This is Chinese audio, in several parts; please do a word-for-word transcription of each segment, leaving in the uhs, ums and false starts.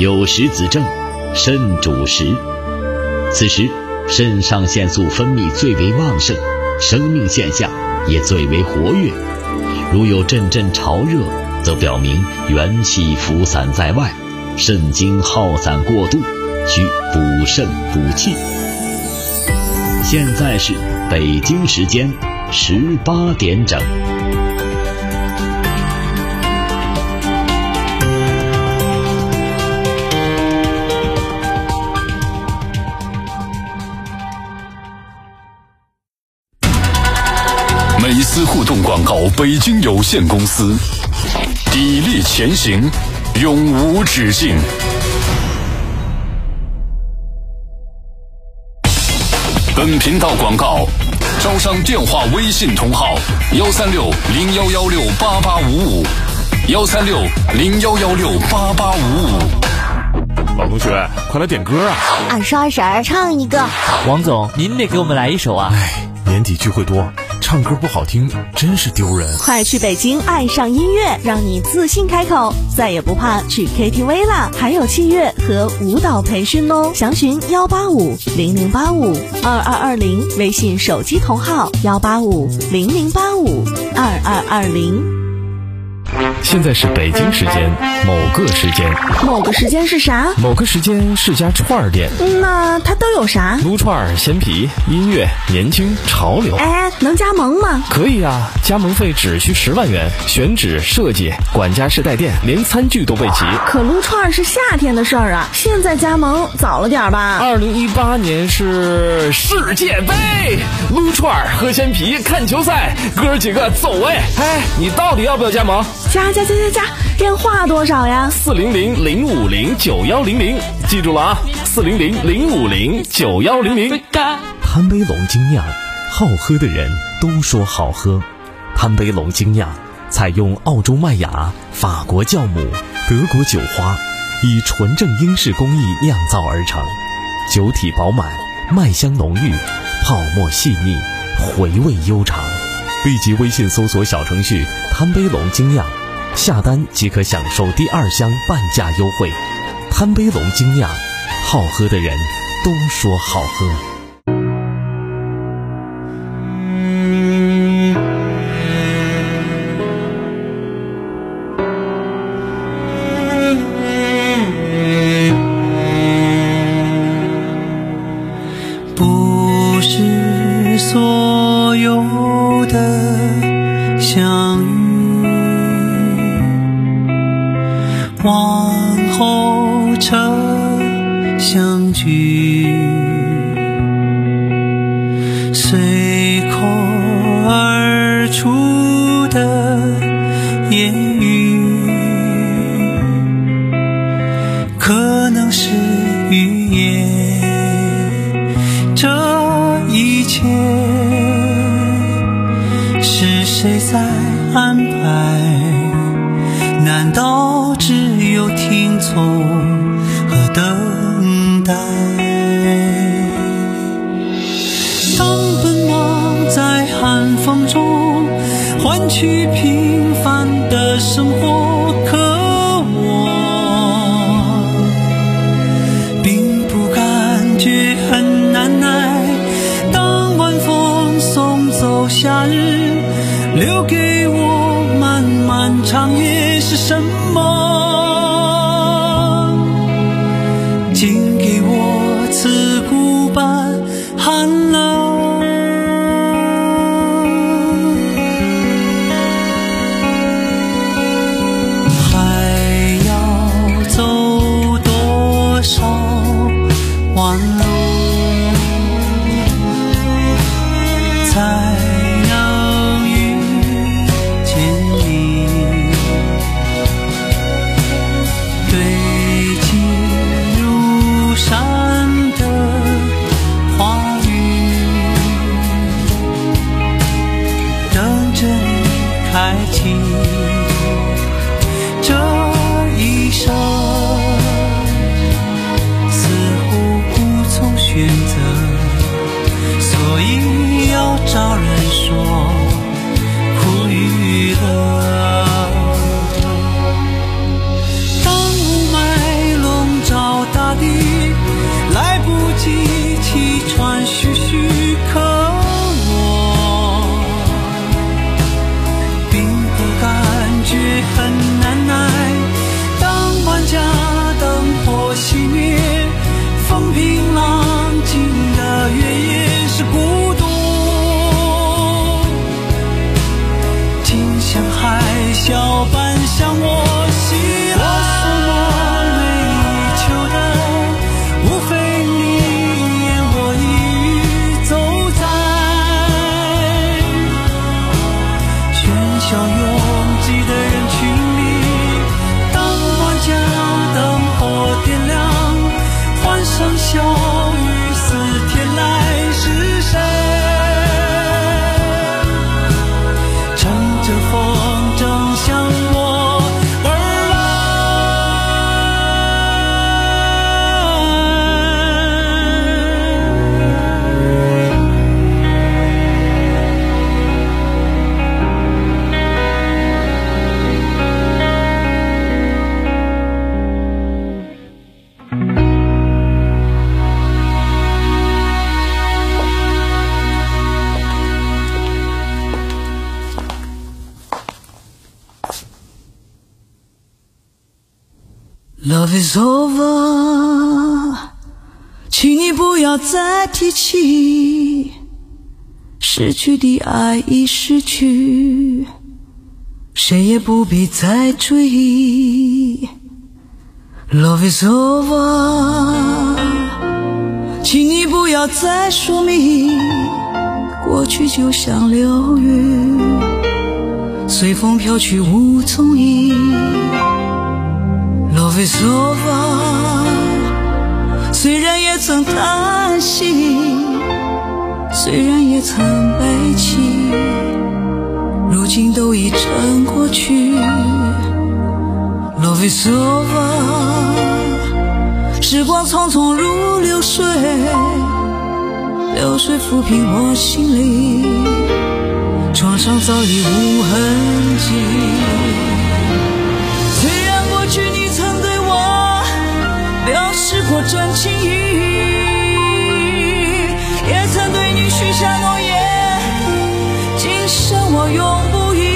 有时子正，肾主食。此时肾上腺素分泌最为旺盛，生命现象也最为活跃。如有阵阵潮热，则表明元气浮散在外，肾精耗散过度，需补肾补气。现在是北京时间十八点整。 美思互动广告北京有限公司，砥砺前行，永无止境。本频道广告招商电话微信同号幺三六零幺幺六八八五五幺三六零幺幺六八八五五。 老同学，快来点歌啊！ 二十二婶唱一个。 王总，您得给我们来一首啊！ 哎，年底聚会多，唱歌不好听真是丢人。 快去北京爱上音乐，让你自信开口，再也不怕去 K T V 啦！还有器乐和舞蹈培训哦，详询幺八五零零八五二二二零，微信手机同号幺八五零零八五二二二零。 现在是北京时间某个时间， 某个时间是啥？ 某个时间是家串儿店。 那它都有啥？ 撸串、鲜皮、音乐、年轻、潮流。 哎，能加盟吗？ 可以啊，加盟费只需十万元，选址、设计、管家式带电，连餐具都备齐。 可撸串是夏天的事儿啊，现在加盟早了点吧？ 二零一八年是世界杯，撸串、喝鲜皮、看球赛，哥几个走哎！哎，你到底要不要加盟？ 加加加加加，电话多少呀？ 四零零零五零九幺零零，记住了啊，四零零零五零九幺零零。 潘杯龙精酿，好喝的人都说好喝。潘杯龙精酿采用澳洲麦芽、法国酵母、德国酒花，以纯正英式工艺酿造而成，酒体饱满，麦香浓郁，泡沫细腻，回味悠长。立即微信搜索小程序潘杯龙精酿，下单即可享受第二箱半价优惠。潘杯龙精酿，好喝的人都说好喝。 不是所有的相遇往后成相聚，随口而出的言语可能是语言，这一切是谁在安排？难道只有听从和等待？当奔忙在寒风中换取平凡的生活，可我并不感觉很难耐。当晚风送走夏日，留给我漫漫长夜是什么？请给我刺骨般寒冷。还要走多少弯路，才能遇见你？堆积如山的话语，等着你开启这一生，似乎无从选择，所以要找人说苦与乐。当雾霾笼秋雨丝，天来是谁？乘着风正向我而来。Love is over， 请你不要再提起，失去的爱已失去，谁也不必再追忆。Love is over， 请你不要再说明，过去就像流云，随风飘去无踪影。Love is over， 虽然也曾叹息，虽然也曾悲泣，如今都已成过去。Love is over， 时光匆匆如流水，流水抚平我心里，创伤早已无痕迹。表示过真情意，也曾对你许下诺言，今生我永不移。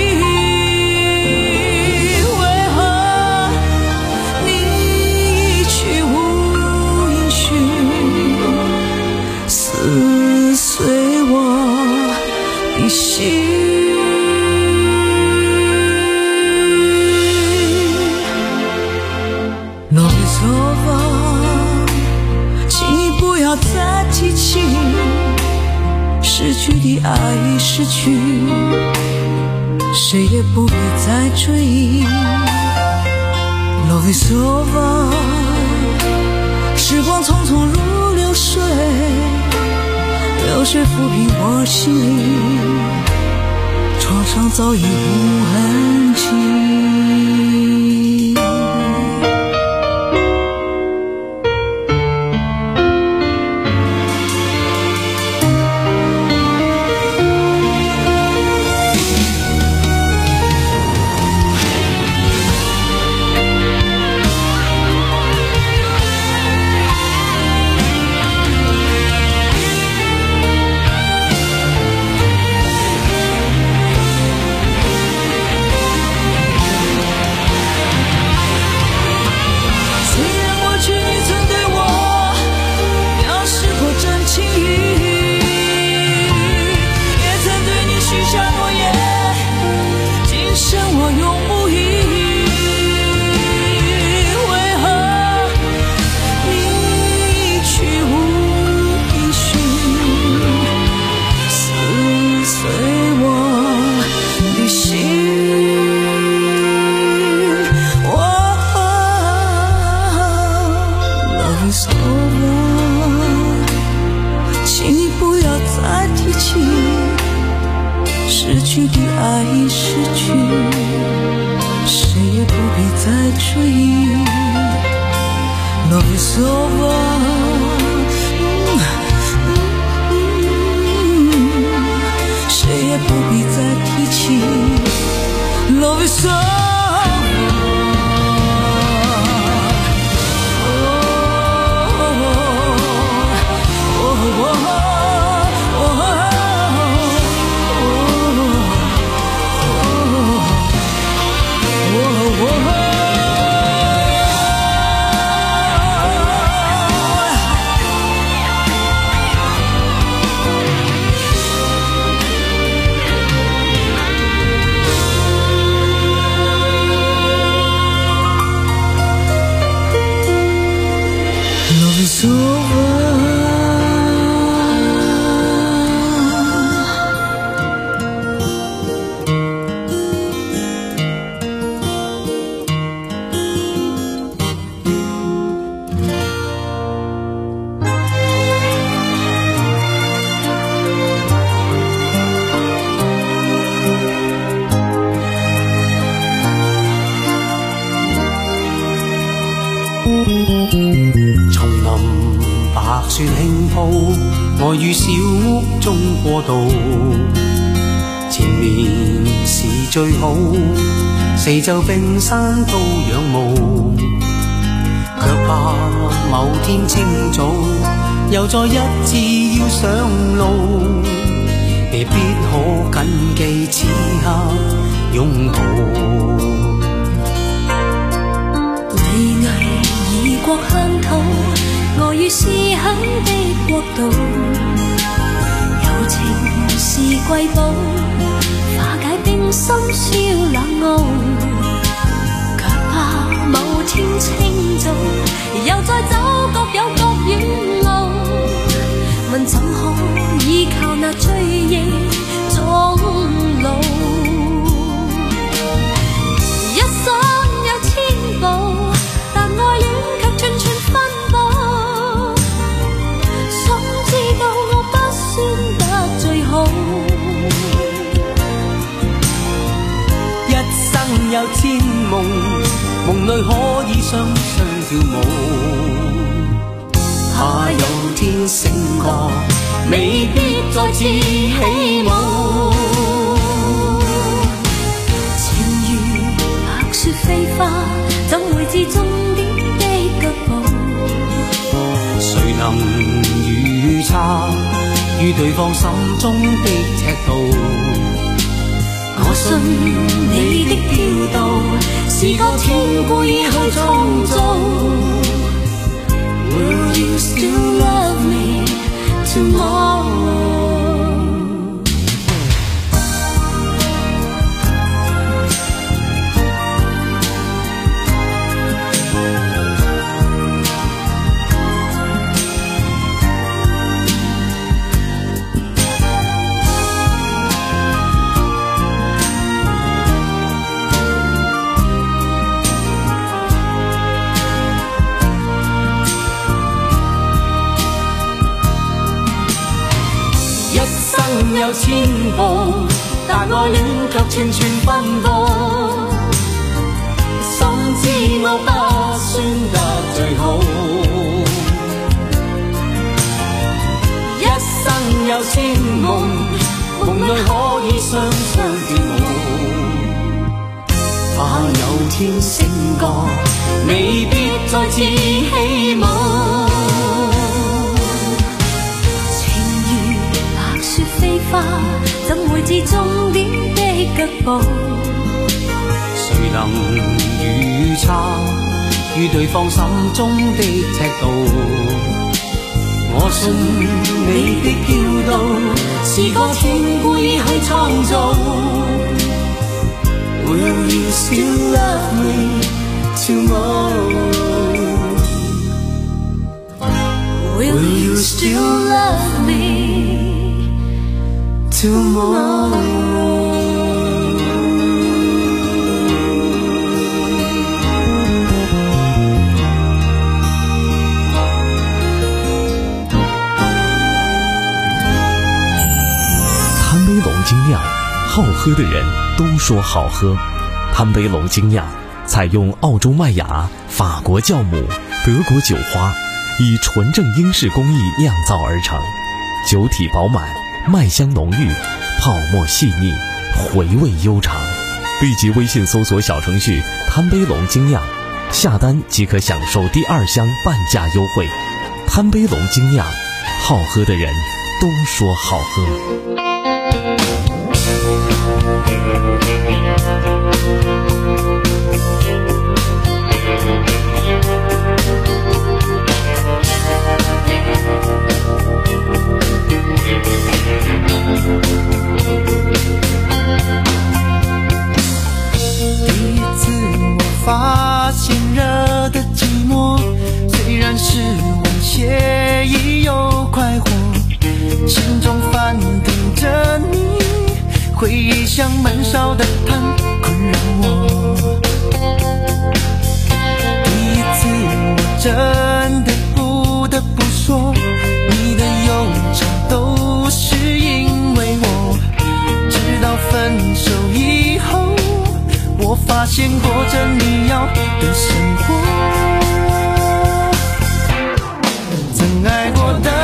为何你一去无音讯，撕碎我的心。再提起，失去的爱已失去，谁也不必再追忆。Love is over， 时光匆匆如流水，流水抚平我心里，创伤早已无痕迹。失去的爱已失去，谁也不必再追忆。Love is over， 谁也不必再提起。Love is over。 船輕鋪，我於小屋中過渡。前面是最好，四周冰山都仰慕，卻怕某天清早又再一次要上路，未必可緊記此刻擁抱。 巍巍異國鄉土，我於思鄉的國度，柔情是瑰寶，化解冰心燒冷傲，卻怕某天清早又再走各有各遠路，問怎可依靠那追憶終老。一生有千步，但愛戀卻寸寸分佈，心知道我不算得最好。 一生有千夢，夢裏可以雙雙跳舞，怕有天醒覺，未必再次起舞。 情如白雪飛花，怎會知終點的腳步？ 誰能預測於對方心中的尺度？我信你的調度是個天故意去創造。Will you still love me tomorrow?有千步，但愛戀卻寸寸分佈，心知我不算得最好。一生有千夢，夢裏可以雙雙跳舞，怕有天醒覺，未必再次起舞。怎會知終點的腳步？誰能預測於對方心中的尺度？我信你的調度是個天故意去創造。Will you still love me tomorrow? Will you still love me?Tomorrow 贪杯龙精酿，好喝的人都说好喝。贪杯龙精酿采用澳洲麦芽、法国酵母、德国酒花，以纯正英式工艺酿造而成，酒体饱满，麦香浓郁，泡沫细腻，回味悠长。立即微信搜索小程序贪杯龙精酿，下单即可享受第二箱半价优惠。贪杯龙精酿，好喝的人都说好喝。 发现热的寂寞，虽然是晚惬意又快活，心中翻腾着你，回忆像闷烧的炭困扰我。第一次我真的不得不说，你的忧愁都是因为我，直到分手以后，我发现过着你要的生活，曾爱过的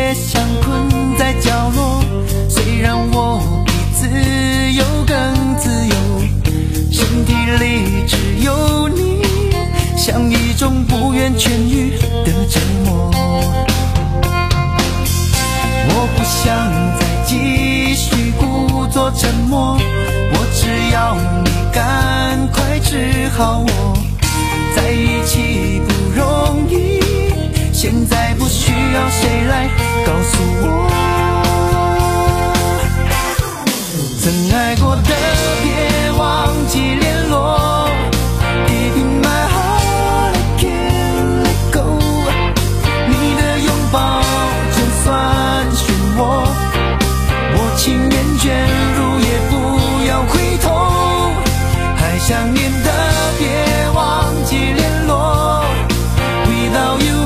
也像困在角落，虽然我比自由更自由，身体里只有你，像一种不愿痊愈的折磨。我不想再继续故作沉默，我只要你赶快治好我。在一起不容易，现在不需要谁来告诉我，曾爱过的别忘记联络。Deep in my heart I can't let go， 你的拥抱就算漩涡，我情愿卷入也不要回头。还想念的别忘记联络， Without you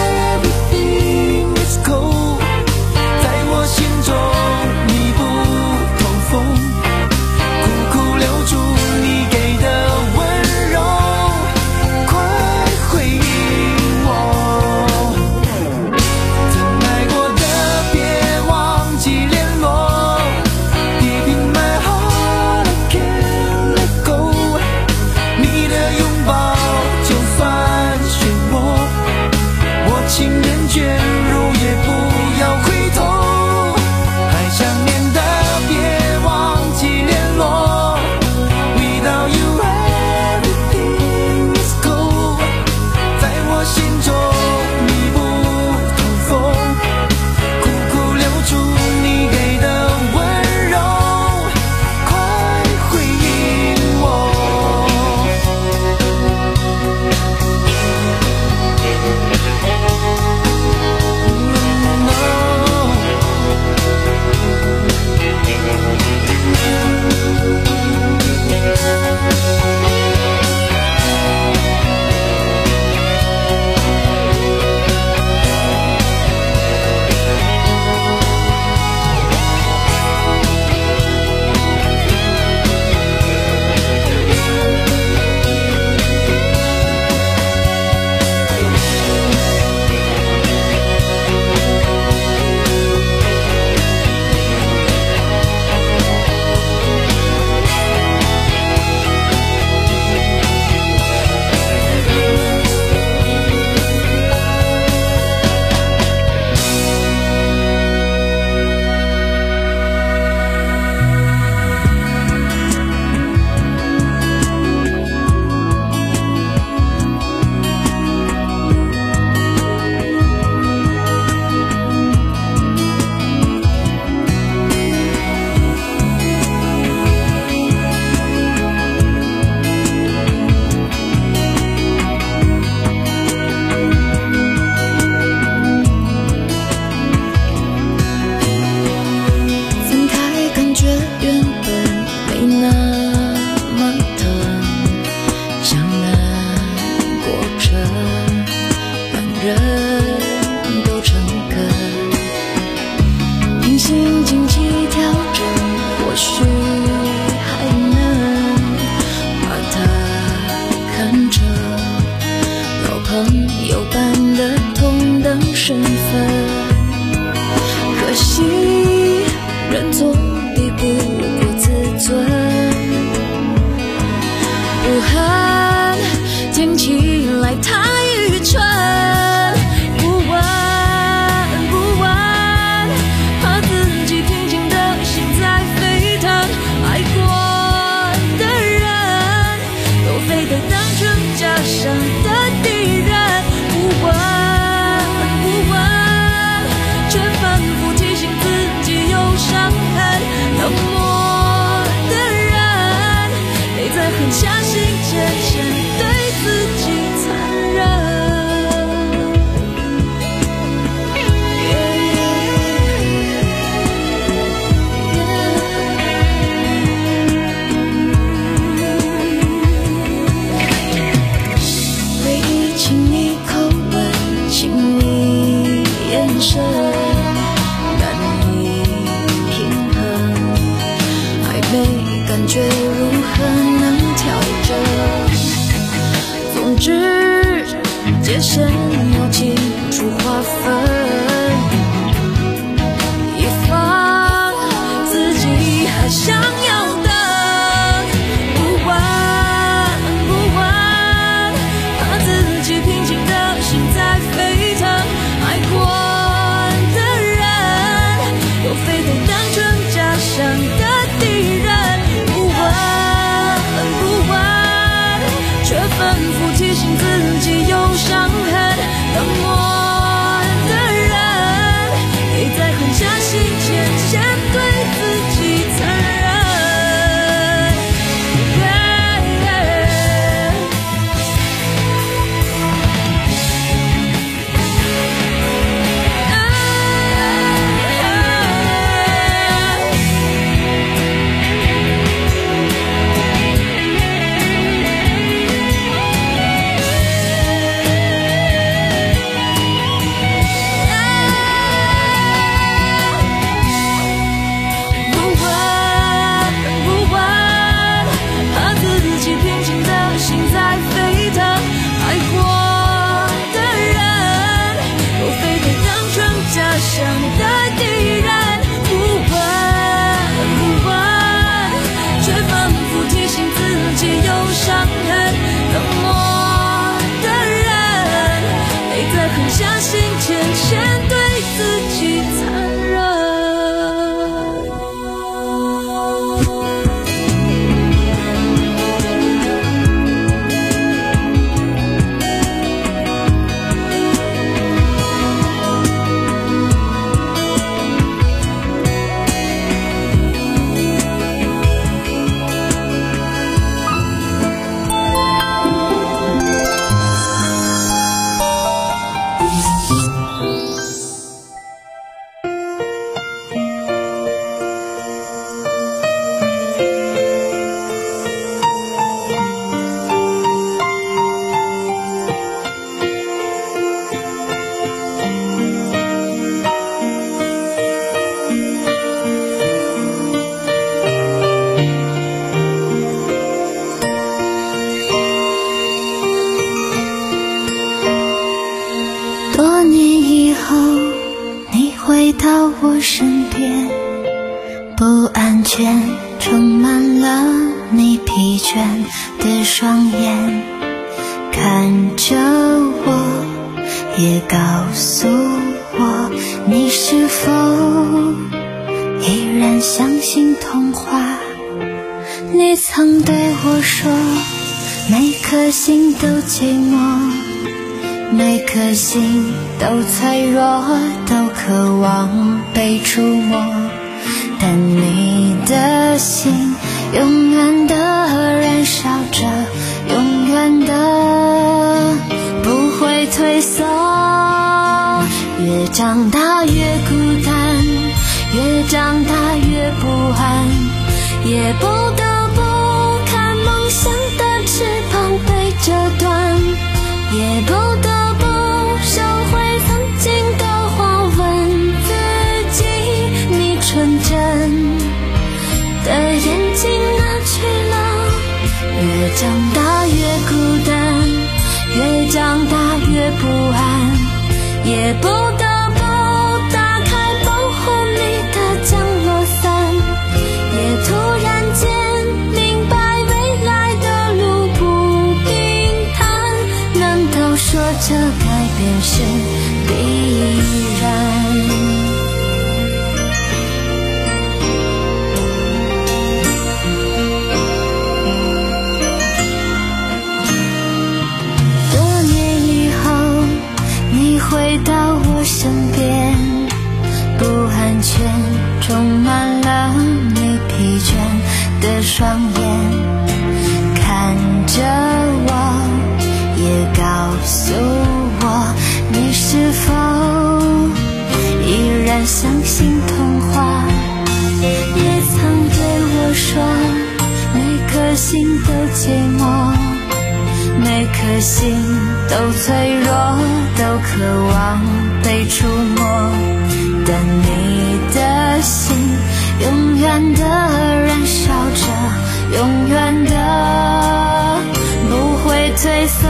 everything is cold， 在我心中你不透风，苦苦留住你给的温柔，快回应我。曾爱过的别忘记联络， Deep in my heart I can't let go， 你的拥抱就算漩涡，我情愿卷入也不要回头。还想念的别忘记联络， Without you everything is cold， 在我心中你不透风，苦苦留住你给的温柔，快回应我。 界限要清楚划分， 样的敌人，不问不问，却仿佛提醒自己有伤痕。冷漠的人，没在狠下心前先对自己残忍。 多年以后，你回到我身边，不安全充满了你疲倦的双眼，看着我，也告诉我，你是否依然相信童话？你曾对我说，每颗心都寂寞，每颗心都脆弱，都渴望被触摸，但你的心永远的燃烧着，永远的不会退缩。越长大越孤单，越长大越不安，也不得不看梦想的翅膀被折断，也不得不收回曾经的话，问自己，你纯真的眼睛哪去了？越长大越孤单，越长大越不安，也不得不打开保护你的降落伞，也突然间明白未来的路不平坦，难道说这改变是必然？多年以后，你回到我身边，不安全充满了你疲倦的双眼，看着我，也告诉我，你是否依然相信童话？也曾对我说，每颗心都寂寞，每颗心都脆弱，都渴望被触摸，但你的心永远的燃烧着，永远的不会退缩。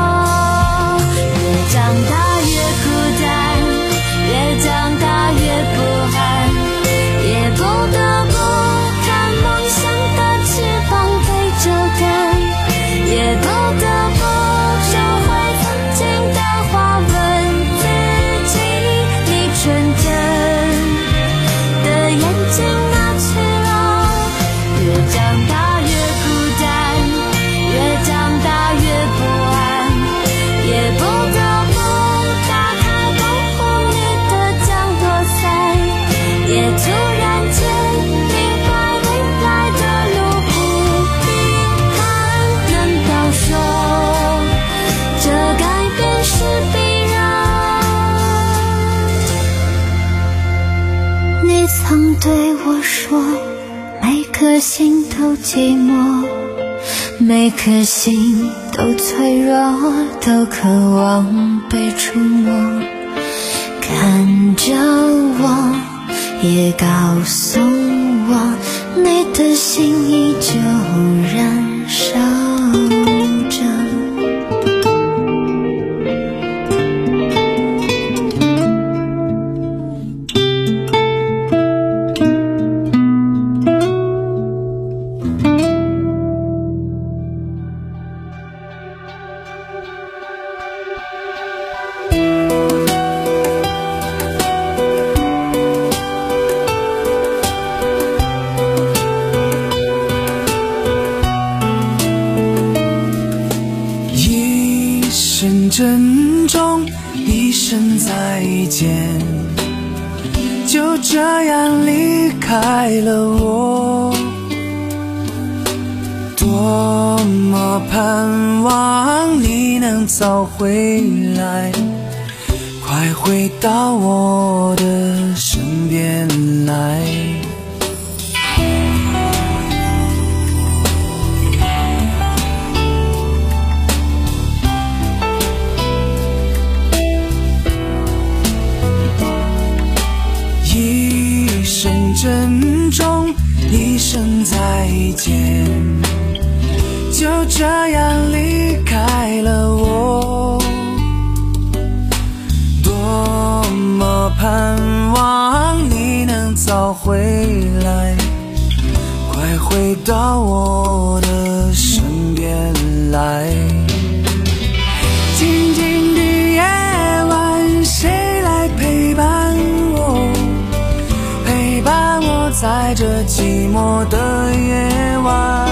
越长大越孤单，越长大越不安，也不得不看梦想的翅膀被折断，也不得不收回曾经的话，问自己，你纯真的眼睛哪去了？越长大越孤单，越长大越不安，也不得不打开保护你的降落伞，也突然间明白未来的路不平坦，难道说这改变是必然？你曾对我说，每颗心都寂寞，每颗心都脆弱，都渴望被触摸，看着我，也告诉我，你的心依旧燃烧着。 就这样离开了我。多么盼望你能早回来，快回到我的身边来。一声珍重，一声再见，就这样离开了我。多么盼望你能早回来，快回到我的身边来。静静的夜晚，谁来陪伴我，陪伴我在这寂寞的夜晚。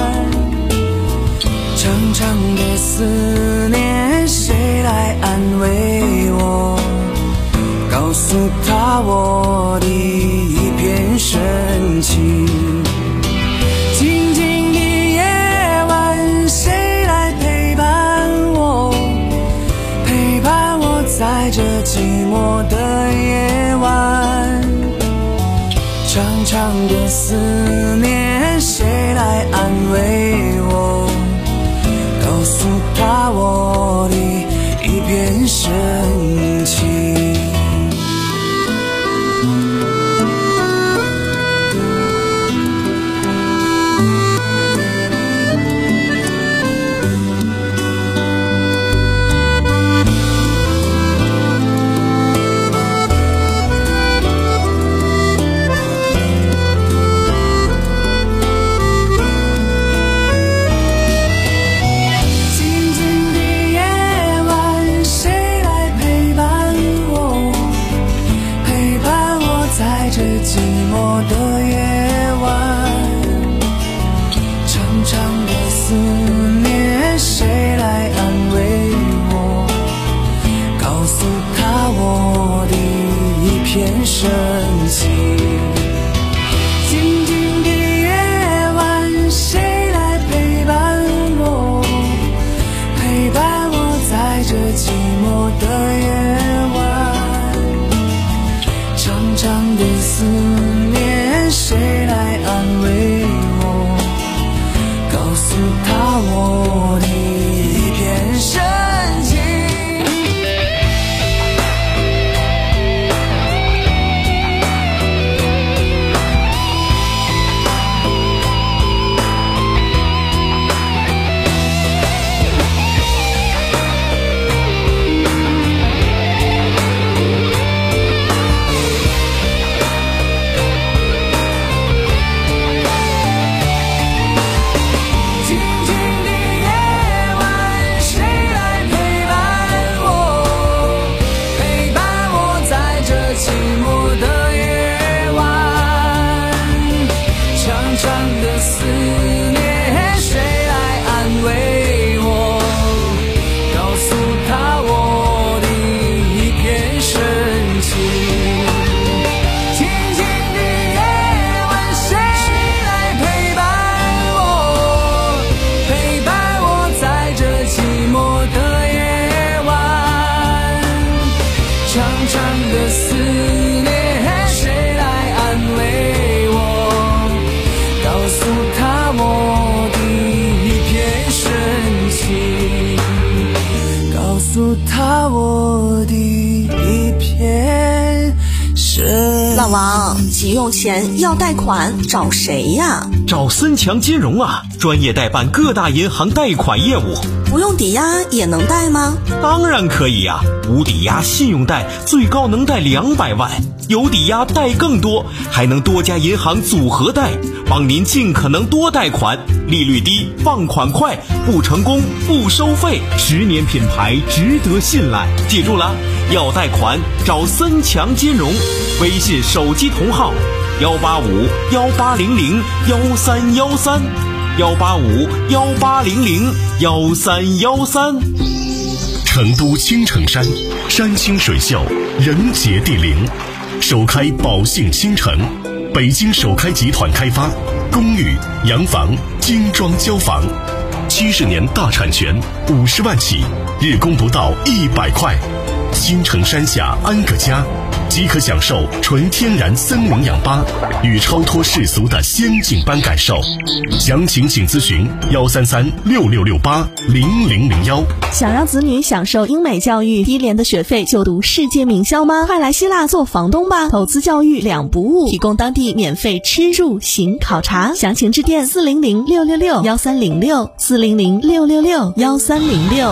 长长的思念，谁来安慰我，告诉他我的一片深情。静静的夜晚，谁来陪伴我，陪伴我在这寂寞的夜晚。长长的思念，谁来安慰我，告诉他我的一片深情。深情，静静的夜晚，谁来陪伴我，陪伴我在这寂寞的夜晚。长长的思念，谁来安慰我，告诉他我的一片深情。他我的一片深。 老王，急用钱要贷款找谁呀？ 找森强金融啊，专业代办各大银行贷款业务。 不用抵押也能贷吗？ 当然可以呀、啊，无抵押信用贷最高能贷两百万，有抵押贷更多，还能多家银行组合贷，帮您尽可能多贷款，利率低，放款快，不成功不收费，十年品牌值得信赖。记住了，要贷款找森强金融，微信手机同号幺八五幺八零零幺三幺三。幺八五幺八零零幺三幺三。 成都青城山，山清水秀，人杰地灵， 首开宝兴新城，北京首开集团开发，公寓、洋房、精装交房，七十年大产权，五十万起，日供不到一百块。新城山下安个家，即可享受纯天然森林氧吧与超脱世俗的仙境般感受。详情请咨询幺三三六六六八零零零幺。 想让子女享受英美教育，低廉的学费就读世界名校吗？快来希腊做房东吧！投资教育两不误，提供当地免费吃住行考察。详情致电四零零六六六幺三零六四零零六六六幺三零六。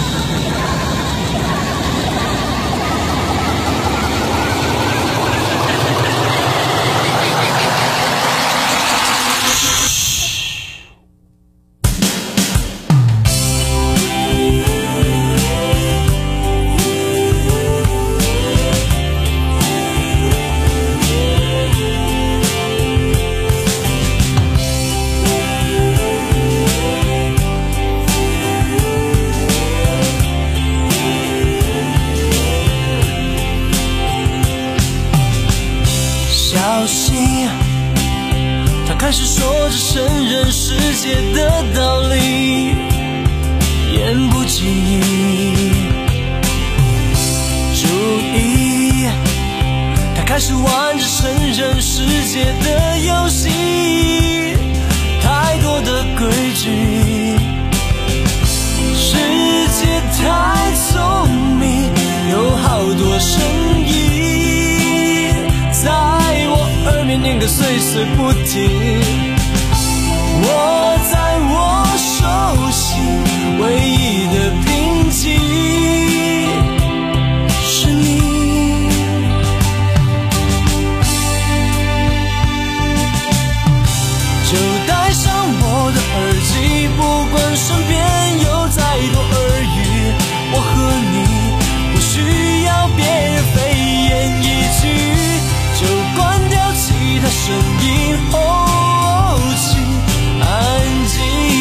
小心，他开始说着成人世界的道理，言不及义。注意，他开始玩着成人世界的游戏，太多的规矩，世界太聪明，有好多声音在耳边念个碎碎不停。我在我手心唯一的平静是你，就戴上我的耳机，不管身边有再多耳语，我和你不需要别人非言一句，就关掉其他声音，哦，请安静。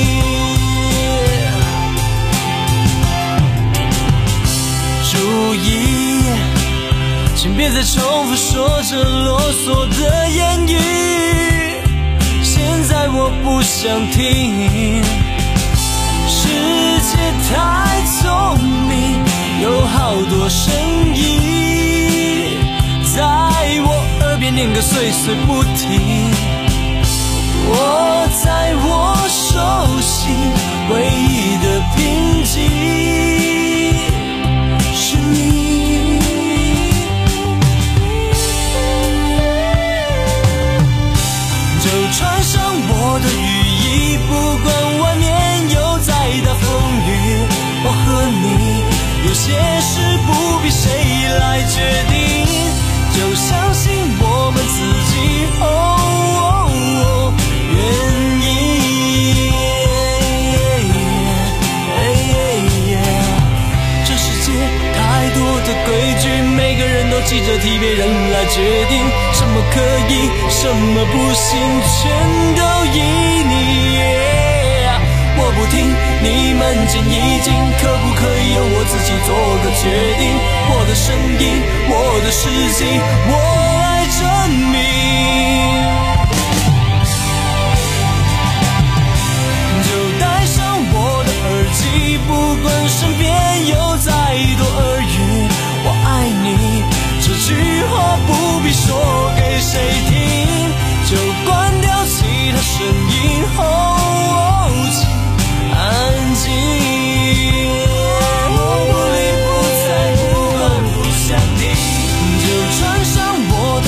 注意，请别再重复说着啰嗦的言语，现在我不想听。世界太聪明，有好多声音在我耳边念个碎碎不停。我在我手心唯一的平静是你，就穿上我的雨衣，不管外面有再大风雨，我和你有些事不必谁来决定，就相信我们自己，哦哦哦，愿意。这世界太多的规矩，每个人都急着替别人来决定，什么可以，什么不行，全都依你。我不听你们建议进，可不可以由我自己做个决定？我的声音，我的事情，我来证明。就戴上我的耳机，不管身边有再多耳语，我爱你这句话不必说给谁听，就关掉其他声音，哦哦，请安静。我不理不睬，不管不想听，就穿上我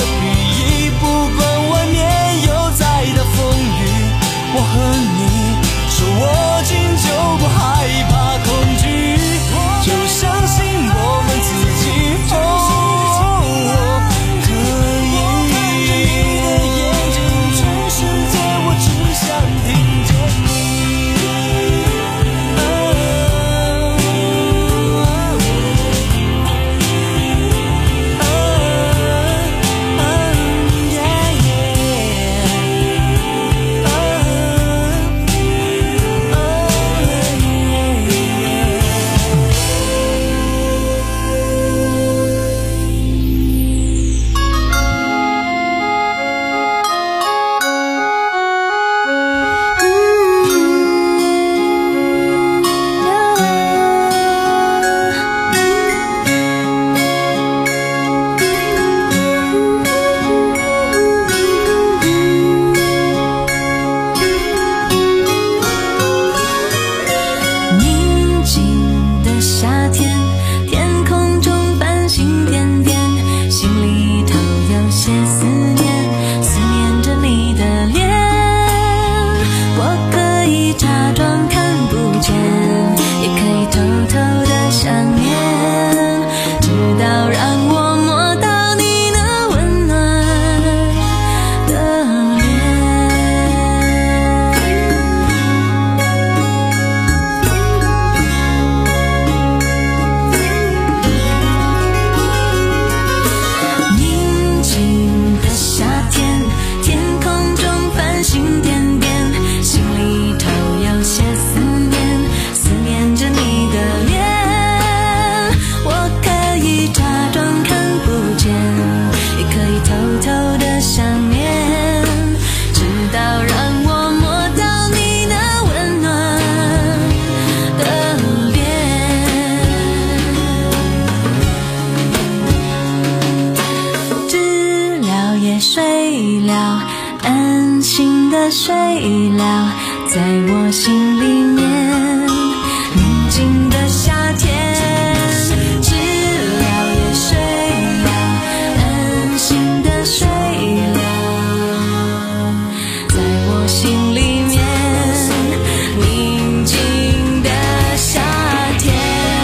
睡了，安心的睡了，在我心里面宁静的夏天。知了也睡了，安心的睡了，在我心里面宁静的夏天。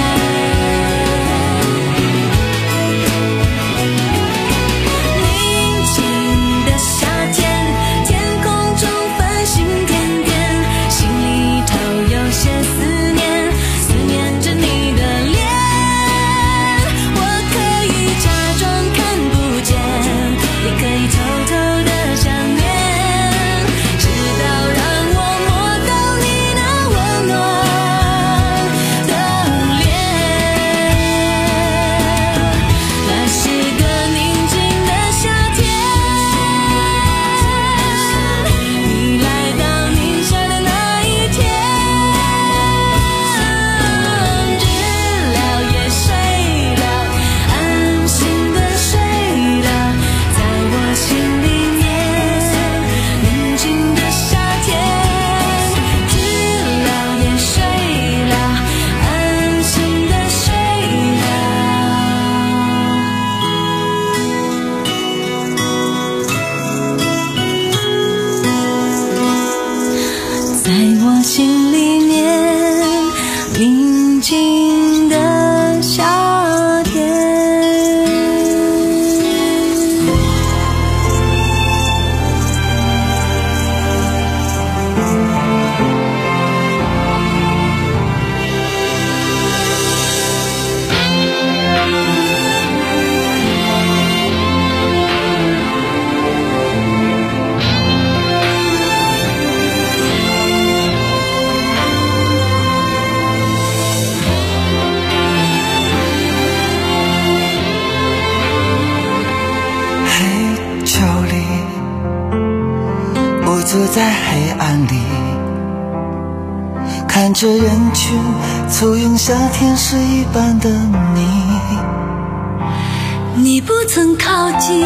宁静的夏天，天空中繁星点点，心里头有些思念，思念着你的脸。我可以假装看不见，也可以偷偷的想念，直到让我摸到你那温暖的脸。那是个宁静的夏天，你来到宁夏的那一天。知了也睡了，安心的睡了，在我心里面宁静的夏天。知了也睡了，安心的睡了，在我心里面宁静的夏天。 黑秋里，我坐在黑暗里，看着人群簇拥夏天时一般的你。 你不曾靠近，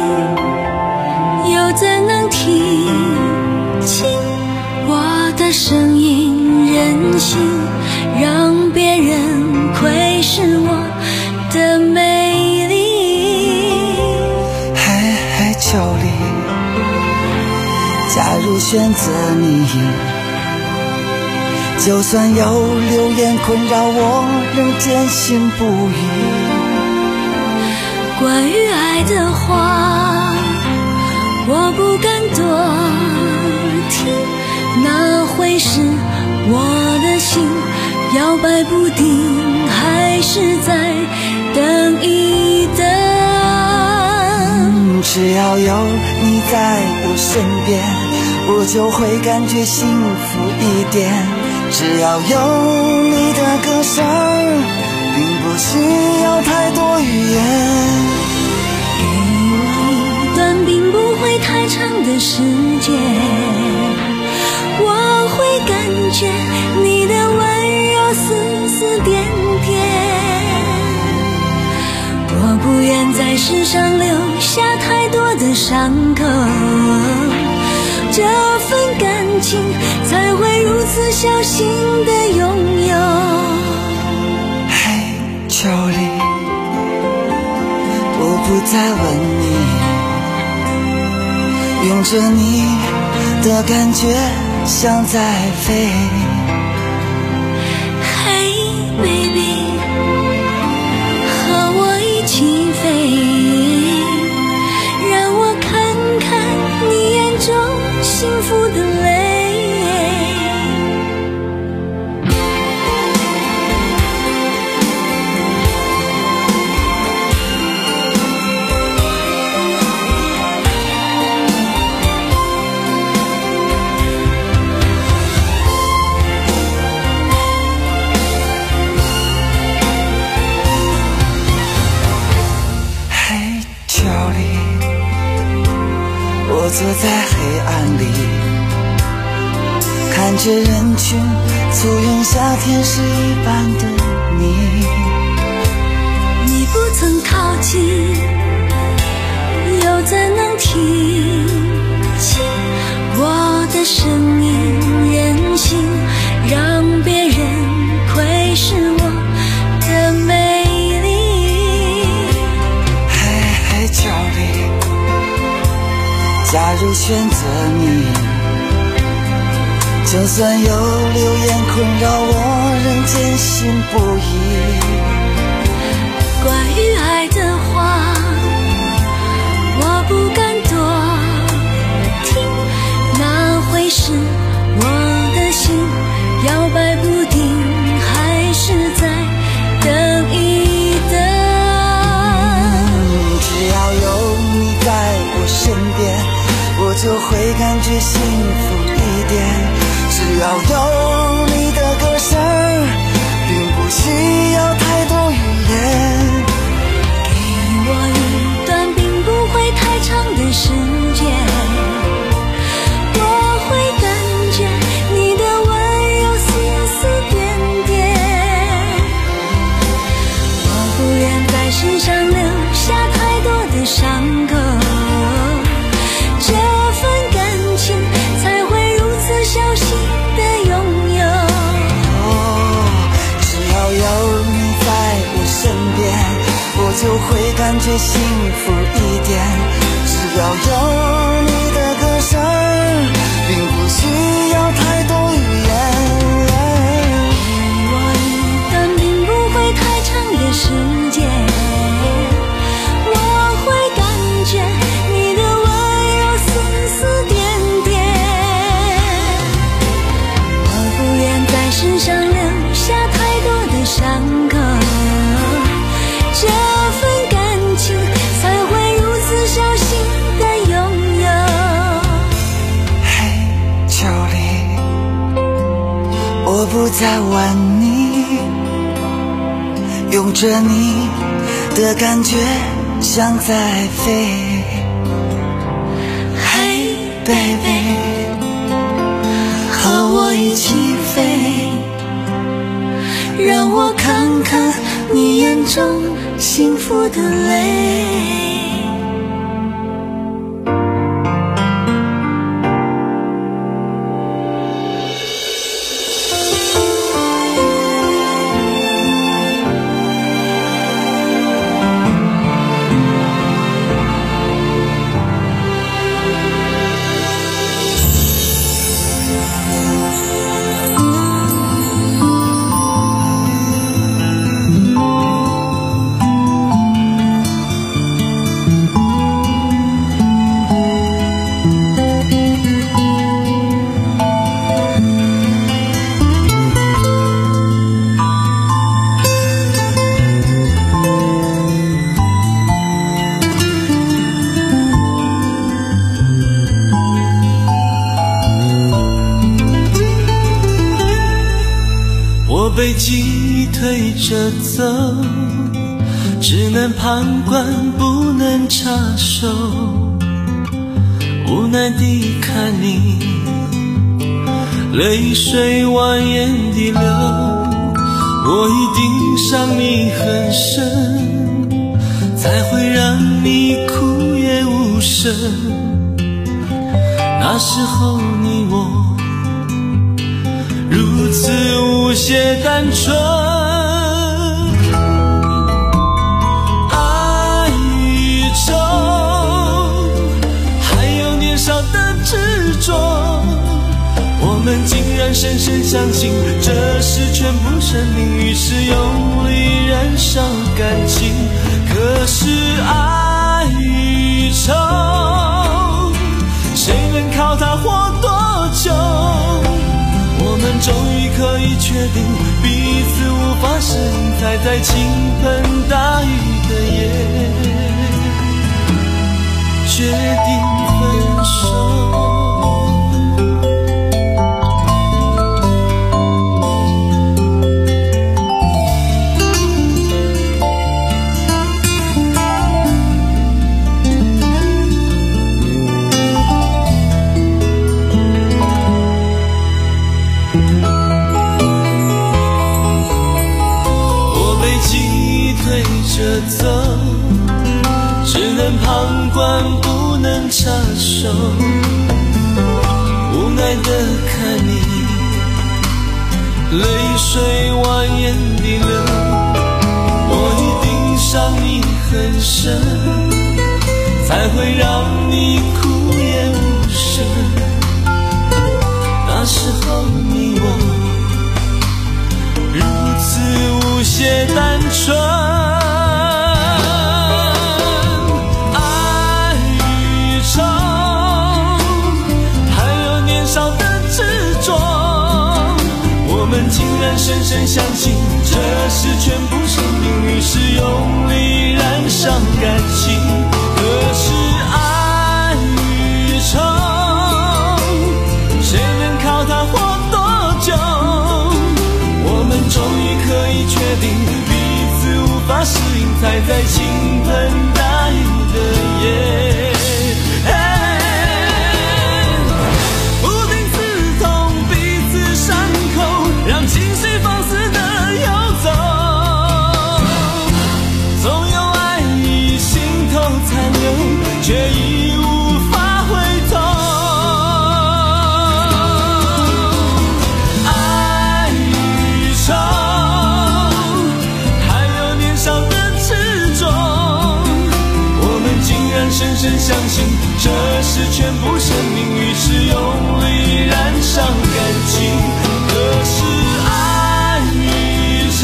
又怎能听清我的声音？任性让别人窥视我的美丽。 黑黑秋里，假如选择你，就算有流言困扰我，仍坚信不疑。 关于爱的话，我不敢多听，那会使我的心摇摆不定，还是再等一等。 只要有你在我身边，我就会感觉幸福一点。只要有你的歌声，并不需要太多语言。 给我一段并不会太长的时间，我会感觉你的温柔丝丝点点。我不愿在世上留下太多的伤口，这份感情才会如此小心的拥有。 黑秋里，我不再问你，用着你的感觉像在飞。 Hey baby， 和我一起飞，让我看看你眼中幸福的泪。 我坐在黑暗里，看着人群簇拥夏天时一般的你。 你不曾靠近，又怎能听假如选择你，就算有流言困扰我，仍坚信不疑。 关于爱的话，我不敢多听，那会使我的心摇摆不定，还是在等一等。 嗯，只要有你在我身边，我就会感觉幸福一点。只要有你的歌声，并不需要太多语言。 给我一段并不会太长的时间，我会感觉你的温柔丝丝点点。我不愿在身上留下太多的伤口，这份感情才会如此小心的拥有。 哦，只要有你在我身边，我就会感觉幸福一点。只要有你的歌声，并不需要太多语言。 给我一段并不会太长的时间，我会感觉你的温柔丝丝点点。我不愿在身上留下太多的伤口，这份感情才会如此小心的拥有。 嘿，秋里，我不再问你，用着你的感觉像在飞。嘿 baby， 和我一起飞，让我看看你眼中幸福的泪。 被记忆推着走，只能旁观不能插手，无奈地看你泪水蜿蜒地流，我一定伤你很深，才会让你哭也无声。那时候你我如此无邪单纯，爱与愁，还有年少的执着，我们竟然深深相信这是全部生命，于是用力燃烧感情。可是爱与愁，谁能靠它活多久？我们终于可以确定彼此无法适应，才在倾盆大雨的夜决定分手。走，只能旁观不能插手，无奈地看你泪水蜿蜒地流，我一定伤你很深，才会让你哭也然深深相信这是全部生命，于是用力燃烧感情。可是爱与愁，谁能靠它活多久？我们终于可以确定彼此无法适应，才在倾盆大雨的夜，不停刺痛彼此伤口，让情绪放肆地游走。总有爱意心头残留，却已无法回头。爱与愁，还有年少的执着，我们竟然深深相信这是全部生命，于是用力燃烧感情。可是爱与愁，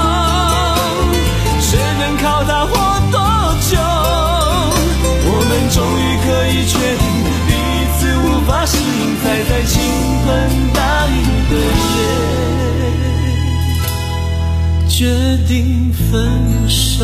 谁能靠它活多久？我们终于可以确定彼此无法适应，才在倾盆大雨的夜决定分手。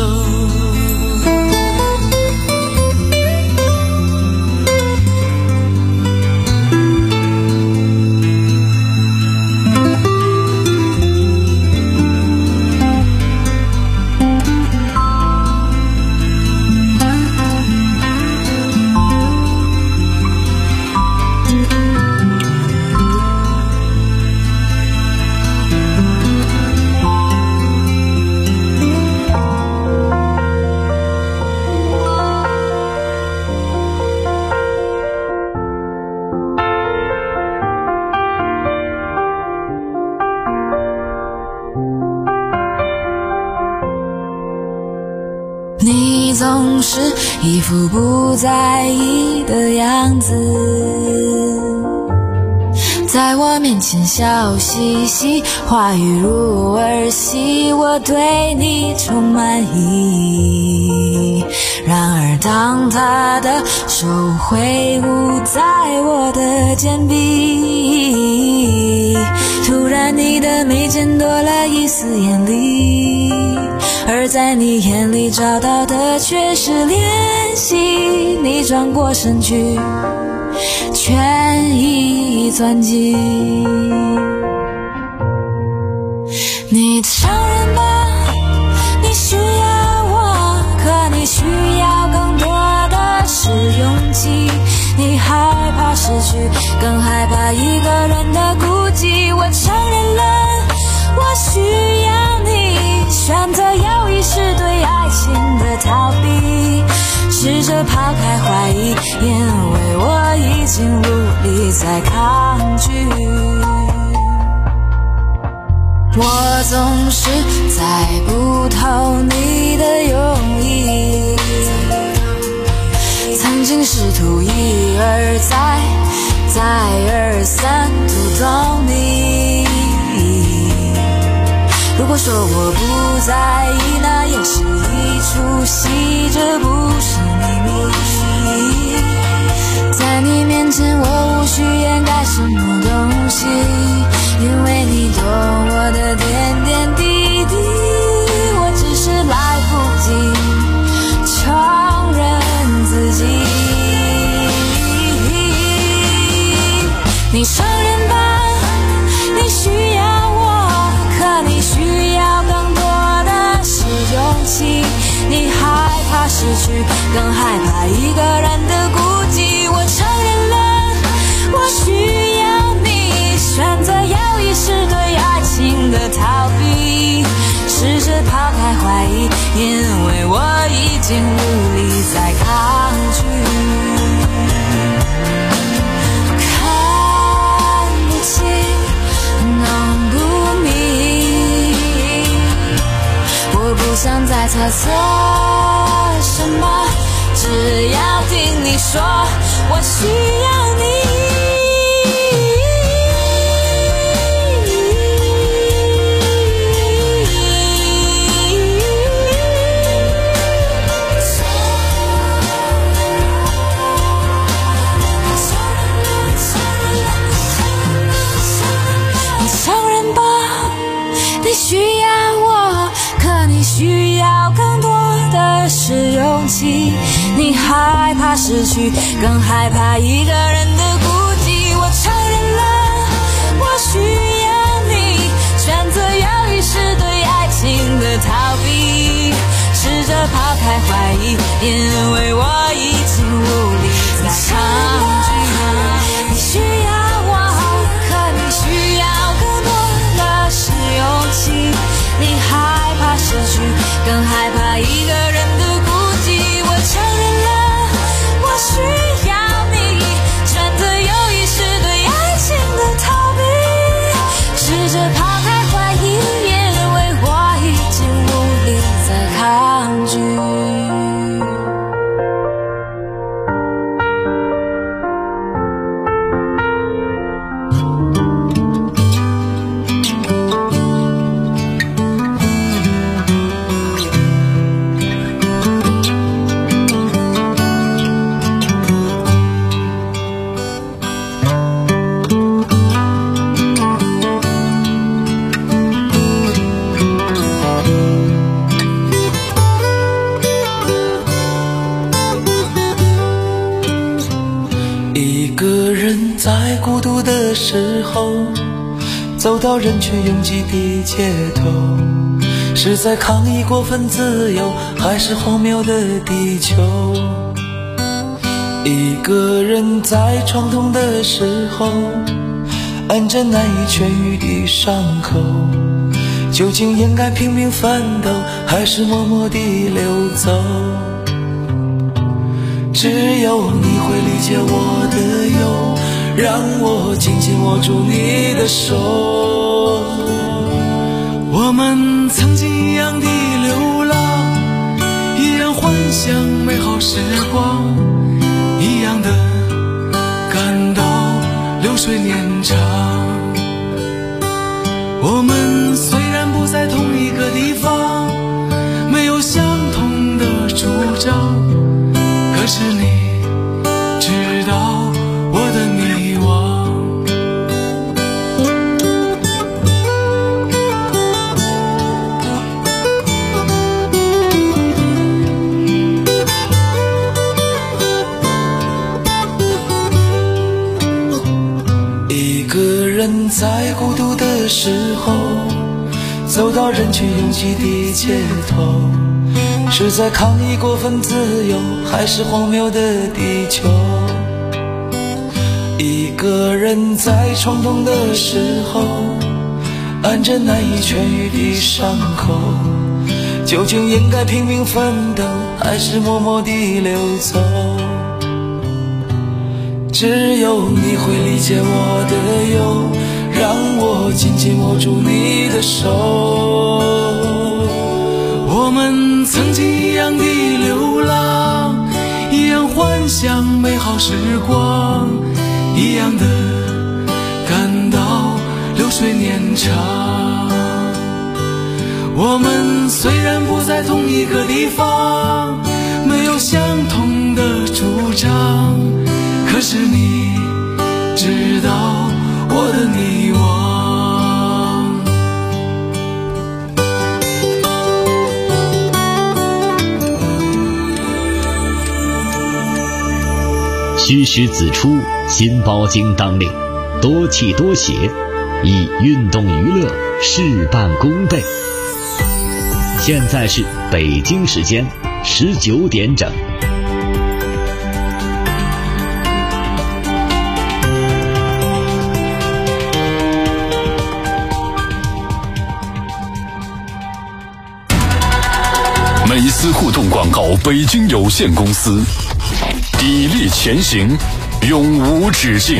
你总是一副不在意的样子，在我面前笑嘻嘻，话语如儿戏，我对你充满疑义。然而当他的手挥舞在我的肩臂，突然你的眉间多了一丝眼力，而在你眼里找到的却是怜惜。你转过身去，权宜钻进你承认吧，你需要我，可你需要更多的是勇气。你害怕失去，更害怕一个人的孤寂。我承认了，我需要你，选择犹豫是对爱情的逃避，试着抛开怀疑，因为我已经无力再抗拒。我总是猜不透你的用意，曾经试图一而再再而三读懂你。如果说我不在意，那也是一出戏，这不是秘密。在你面前我无需掩盖什么东西，因为你懂我的点点滴滴。我只是来不及承认自己。你承认吧，你需要我，可你需要更多的是勇气。你害怕失去，更害怕一个人的孤寂。我承认了，我需要你，选择犹豫是对爱情的逃避，试着抛开怀疑，因为我已经无力再抗拒。看不清，弄不明，我不想再猜测什么，只要听你说我需要你。 气，你害怕失去，更害怕一个人的孤寂。我承认了，我需要你，选择犹豫是对爱情的逃避，试着抛开怀疑，因为我已经无力再抗拒。你需要我，可你需要更多的是勇气，你害怕失去，更害怕一个人的孤寂。我承认了，我需要你，选择犹豫是对爱情的逃避，试着抛开怀疑，因为我已经无力再抗拒。 在孤独的时候，走到人群拥挤的街头，是在抗议过分自由，还是荒谬的地球？一个人在创痛的时候，按着难以痊愈的伤口，究竟应该拼命奋斗，还是默默地流走？只有你会理解我的忧，让我紧紧握住你的手。我们曾经一样的流浪，一样幻想美好时光，一样的感到流水年长。我们虽然不在同一个地方，没有相同的主张，可是你知道我的迷惘。一个人在孤独的时候，走到人群拥挤的街头，是在抗议过分自由，还是荒谬的地球？一个人在创痛的时候，按着难以痊愈的伤口，究竟应该拼命奋斗，还是默默地流走？只有你会理解我的忧，让我紧紧握住你的手。我们曾经一样的流浪，一样幻想美好时光，一样的感到流水年长。我们虽然不在同一个地方，没有相同的主张，可是你知道我的迷惘。 虚实子出，心包经当令，多气多血，以运动娱乐事半功倍。现在是北京时间十九点整。 美思互动广告北京有限公司，砥砺前行，永无止境。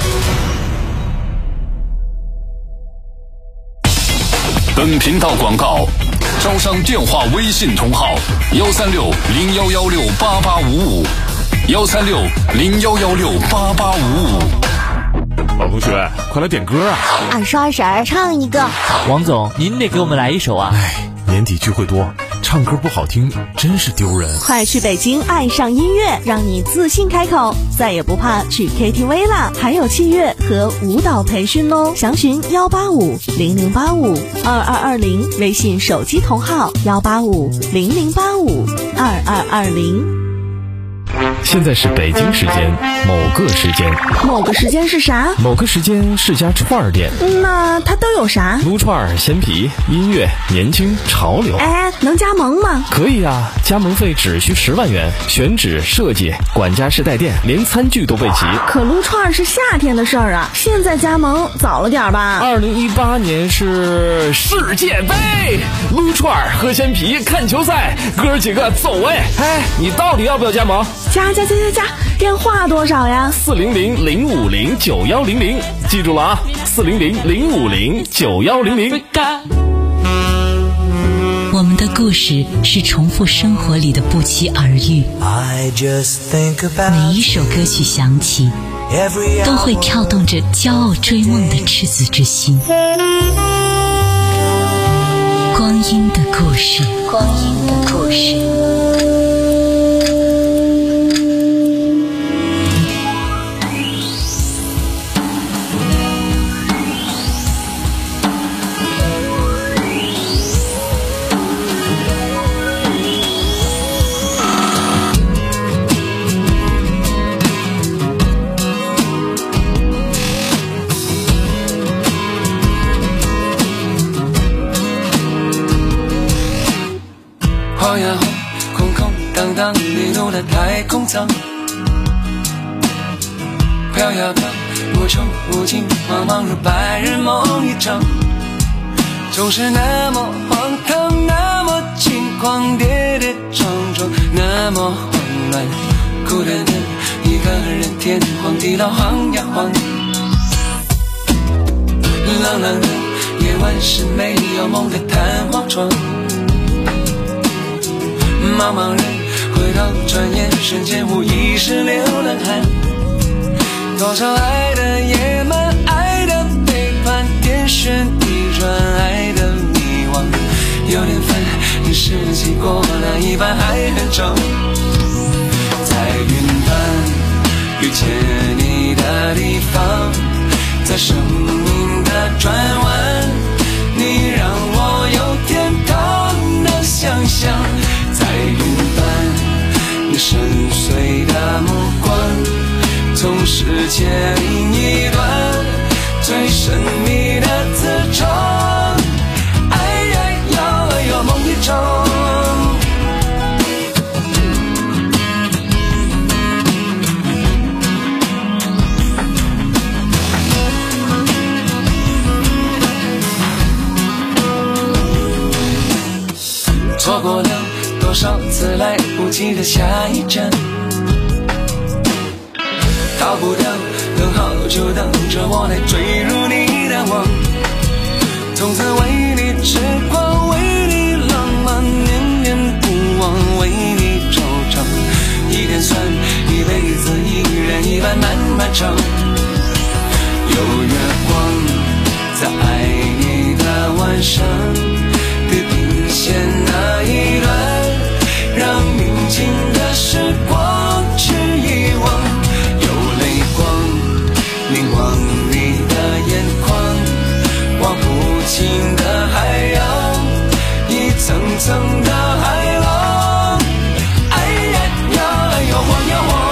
本频道广告招商电话微信同号幺三六零幺幺六八八五五幺三六零幺幺六八八五五。 老同学，快来点歌啊！ 二叔二婶儿唱一个。 王总，您得给我们来一首啊！ 哎，年底聚会多， 唱歌不好听真是丢人。 快去北京爱上音乐，让你自信开口，再也不怕去 K T V 啦！还有器乐和舞蹈培训哦，详询幺八五零零八五二二二零，微信手机同号幺八五零零八五二二二零。 现在是北京时间某个时间， 某个时间是啥？ 某个时间是家串儿店。 那它都有啥？ 撸串、鲜皮、音乐、年轻、潮流。 哎，能加盟吗？ 可以啊，加盟费只需十万元，选址、设计、管家式带电，连餐具都备齐。 可撸串是夏天的事儿啊，现在加盟早了点吧？ 二零一八年是世界杯，撸串、喝鲜皮、看球赛，哥几个走哎！哎，你到底要不要加盟？ 加加加加加，电话多少呀？ 四零零零五零九幺零零，记住了啊，四零零零五零九幺零零。 我们的故事是重复生活里的不期而遇，每一首歌曲响起，都会跳动着骄傲追梦的赤子之心。光阴的故事，光阴的故事。 晃呀晃，空空荡荡迷路的太空舱，飘呀飘，无穷无尽，茫茫如白日梦一场，总是那么荒唐，那么轻狂，跌跌撞撞，那么慌乱，孤单的一个人，天荒地老晃呀晃，冷冷的夜晚是没有梦的弹簧床，茫茫人回头转眼，瞬间无意识流冷汗，多少爱的野蛮，爱的背叛，天旋地转，爱的迷惘，有点烦，一世纪过了一半还很长，在云端遇见你的地方，在生命的转弯，你让我有天堂的想象，在云端你深邃的目光，从世界另一端最神秘的自创，哎呀呀哎呦梦一场，错过了多少次来不及的下一站，逃不掉，等好久等着我来坠入你的网，从此为你痴狂，为你浪漫，念念不忘，为你惆怅，一点酸，一辈子一人一半漫漫长，有月光在爱你的晚上，地平线那一段，让宁静的时光去遗忘，有泪光凝望你的眼眶，望不尽的海洋，一层层的海浪，哎呀呀哎呦晃呀晃，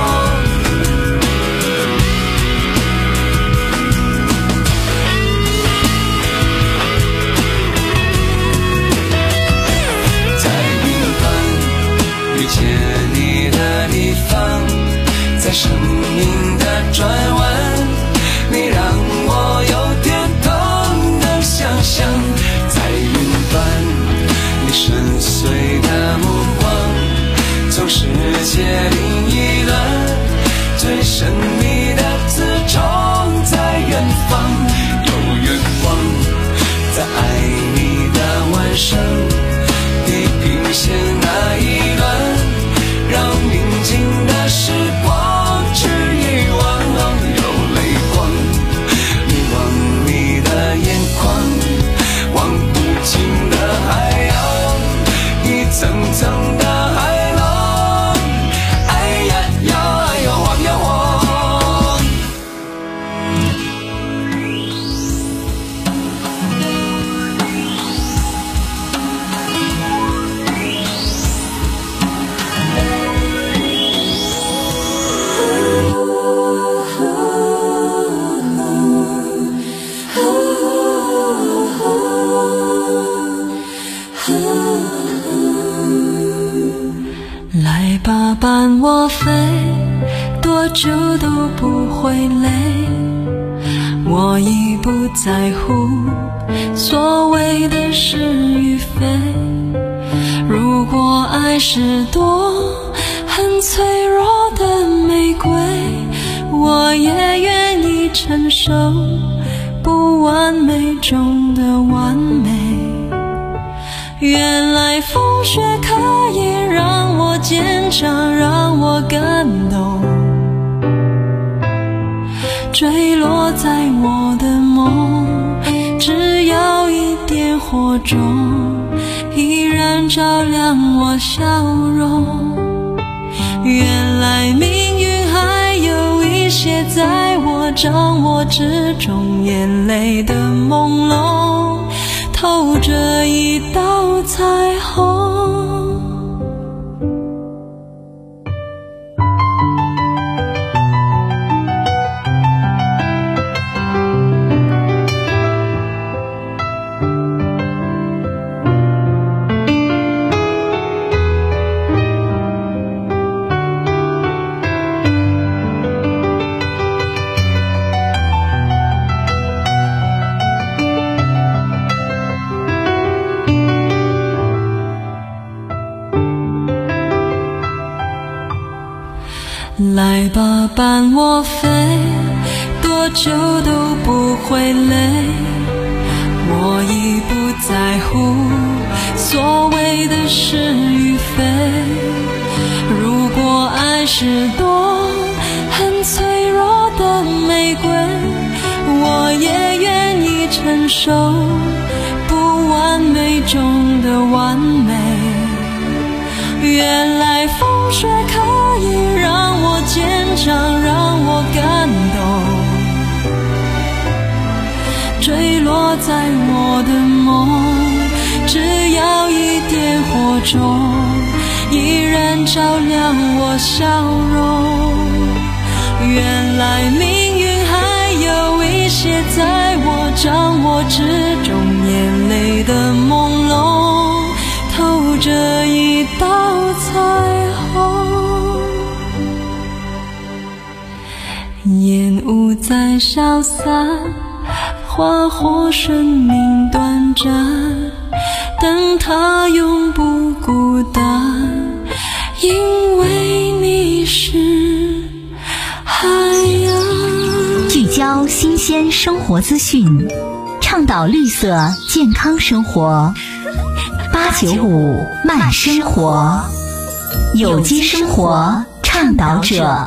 在生命的转弯，你让我有天堂的想象，在云端你深邃的目光，从世界另一端最神秘的自创，在远方有月光，在爱你的晚上，地平线那一端，让宁静的时光去遗忘，有泪光凝望你的眼眶，望不尽的海洋， 久都不会累，我已不在乎所谓的是与非。如果爱是朵很脆弱的玫瑰，我也愿意承受不完美中的完美。原来风雪可以让我坚强，让我感动，坠落在我的梦，只要一点火种，依然照亮我笑容。原来命运还有一些在我掌握之中，眼泪的朦胧透着一道彩虹。来吧，伴我飞，多久都不会累，我已不在乎所谓的是与非。如果爱是朵很脆弱的玫瑰，我也愿意承受不完美中的完美。原来风雪可以让我坚强，让我感动，坠落在我的梦，只要一点火种，依然照亮我笑容。原来命运还有一些在我掌握之中，眼泪的朦胧透着一道彩虹。烟雾在消散，花火生命短暂，但它永不孤单，因为你是海洋。 聚焦新鲜生活资讯，倡导绿色健康生活。八九五慢生活，有机生活倡导者。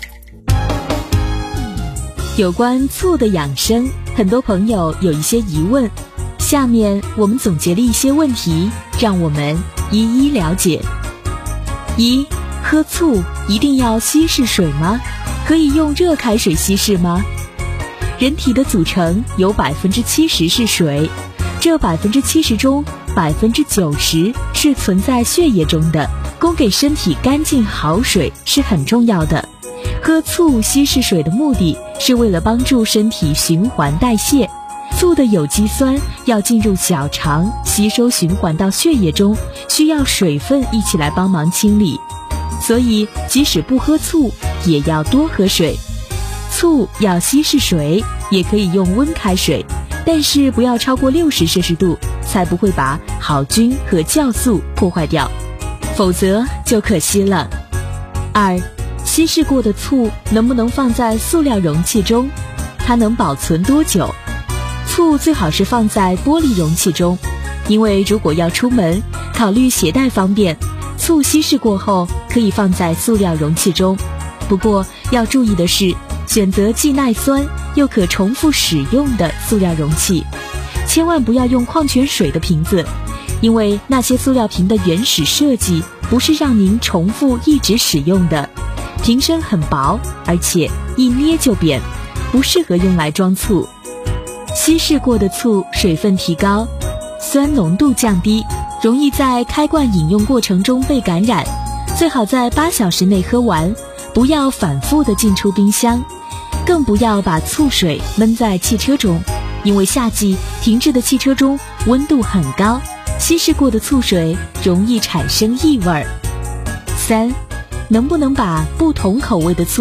有关醋的养生，很多朋友有一些疑问，下面我们总结了一些问题，让我们一一了解。一、喝醋一定要稀释水吗？可以用热开水稀释吗？人体的组成有百分之七十是水，这百分之七十中百分之九十是存在血液中的，供给身体干净好水是很重要的。喝醋稀释水的目的是为了帮助身体循环代谢，醋的有机酸要进入小肠吸收循环到血液中，需要水分一起来帮忙清理，所以即使不喝醋也要多喝水。醋要稀释水，也可以用温开水，但是不要超过六十摄氏度，才不会把好菌和酵素破坏掉，否则就可惜了。二、稀释过的醋能不能放在塑料容器中？它能保存多久？醋最好是放在玻璃容器中，因为如果要出门，考虑携带方便，醋稀释过后可以放在塑料容器中。不过要注意的是，选择既耐酸又可重复使用的塑料容器，千万不要用矿泉水的瓶子，因为那些塑料瓶的原始设计不是让您重复一直使用的，瓶身很薄，而且一捏就扁，不适合用来装醋。稀释过的醋水分提高，酸浓度降低，容易在开罐饮用过程中被感染，最好在八小时内喝完，不要反复的进出冰箱，更不要把醋水闷在汽车中，因为夏季停滞的汽车中温度很高，稀释过的醋水容易产生异味。三、能不能把不同口味的醋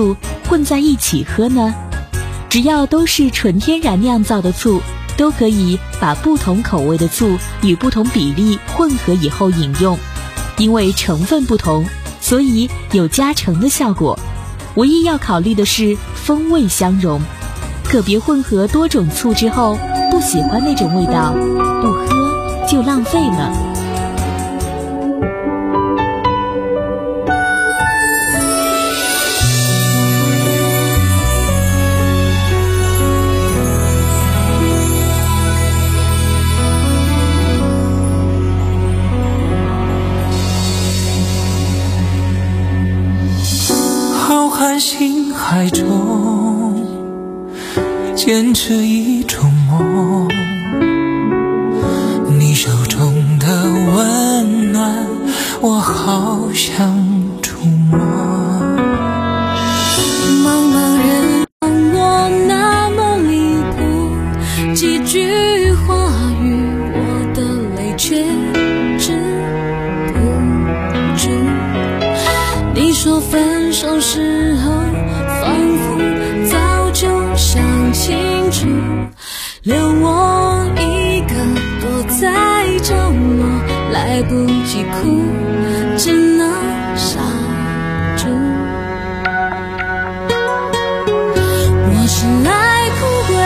混在一起喝呢？只要都是纯天然酿造的醋，都可以把不同口味的醋与不同比例混合以后饮用。因为成分不同，所以有加成的效果。唯一要考虑的是风味相融，可别混合多种醋之后，不喜欢那种味道，不喝就浪费了。 浩瀚星海中，坚持一种梦，你手中的温暖，我好想触摸。 茫茫人让我那么离谱，几句话语，我的泪却止不住。你说分手时候，仿佛早就想清楚，留我一个躲在角落，来不及哭，只能傻住。我是来哭鬼，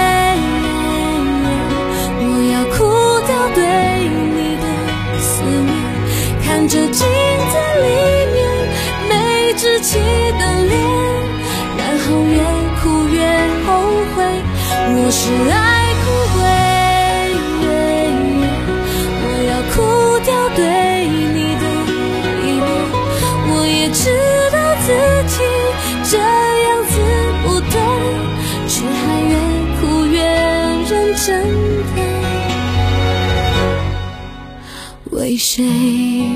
我要哭掉对你的思念，看着镜子里面没志气的脸，然后越哭越后悔。我是爱哭鬼，我要哭掉对你的依恋。我也知道自己这样子不对，却还越哭越认真的为谁？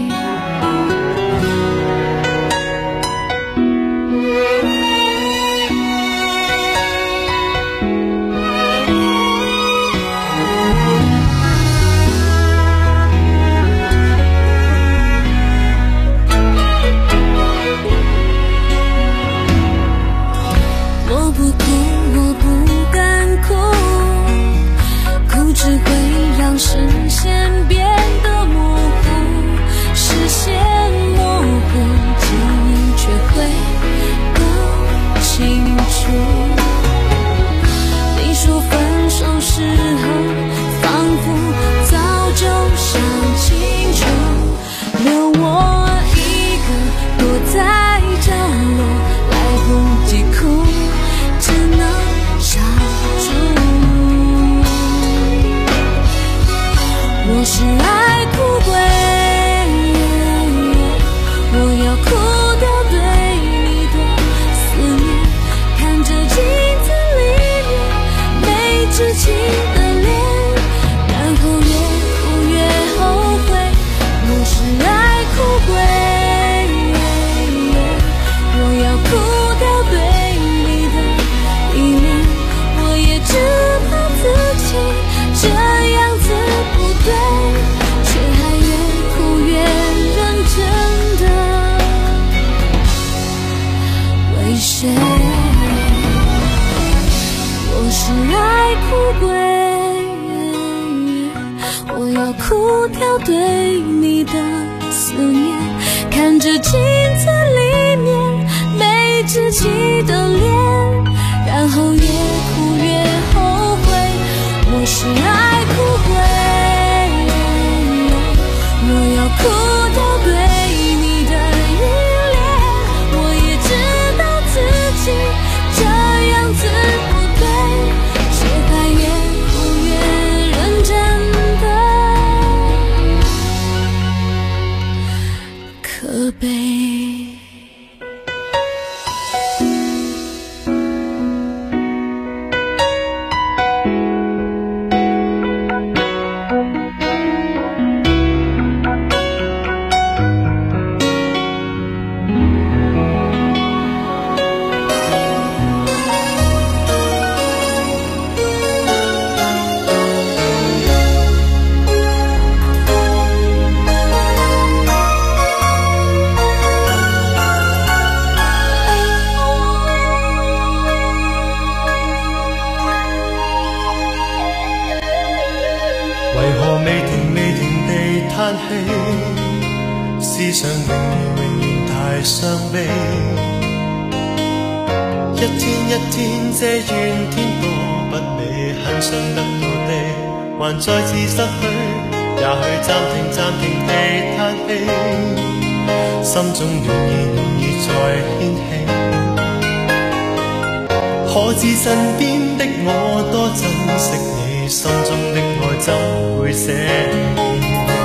视线变得模糊，视线模糊，记忆却会更清楚。你说分手时候，仿佛早就想清楚，留我一个躲在角落，来不及哭，只能傻住。我是爱哭鬼，我要哭掉对你的思念，看着镜子里面没志气的脸，然后越哭越后悔。我是爱哭鬼，我要哭掉对你的依恋。我也知道自己这样子不对，却还越哭越认真的为谁？我是爱哭鬼，我要哭掉对你的思念，看着镜子里面没志气的脸，然后越哭越后悔。我是爱哭鬼，我要哭掉对你的依恋。我也知道自己这样子不对，却还越哭越认真的可悲。 嘆氣，思想永遠永遠太傷悲。一天一天這怨天多不美，很想得到的還再次失去，也許暫停暫停地嘆氣，心中願意願意再掀起。可知身邊的我多珍惜你，心中的愛怎會捨棄？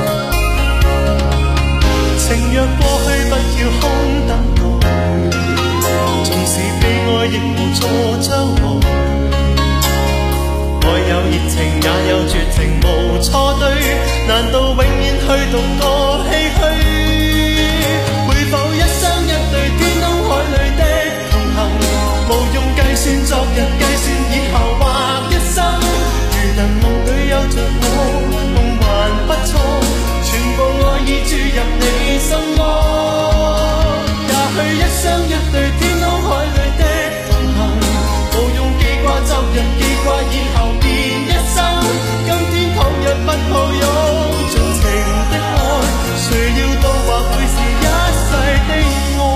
情若過去不要空等待，縱使悲哀亦無錯將來。愛有熱情也有絕情無錯對，難道永遠去獨個唏噓？會否一生一對天空海裡的同行，無用計算昨日計算以後或一生，如能夢裡有着我夢還不錯，全部愛意注入你心窩。也許一生一對天空海裡的同行，無用記掛昨日記掛以後變一生，今天倘若不抱擁盡情的愛，誰料到或會是一世的愛。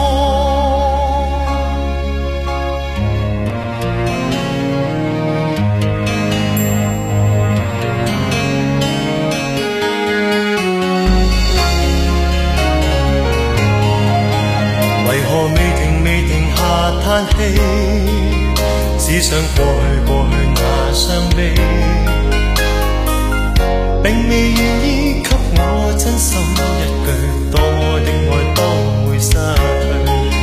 為何未停未停下嘆氣，只想過去過去那傷悲，並未願意給我真心一句，多麼的愛當會失去。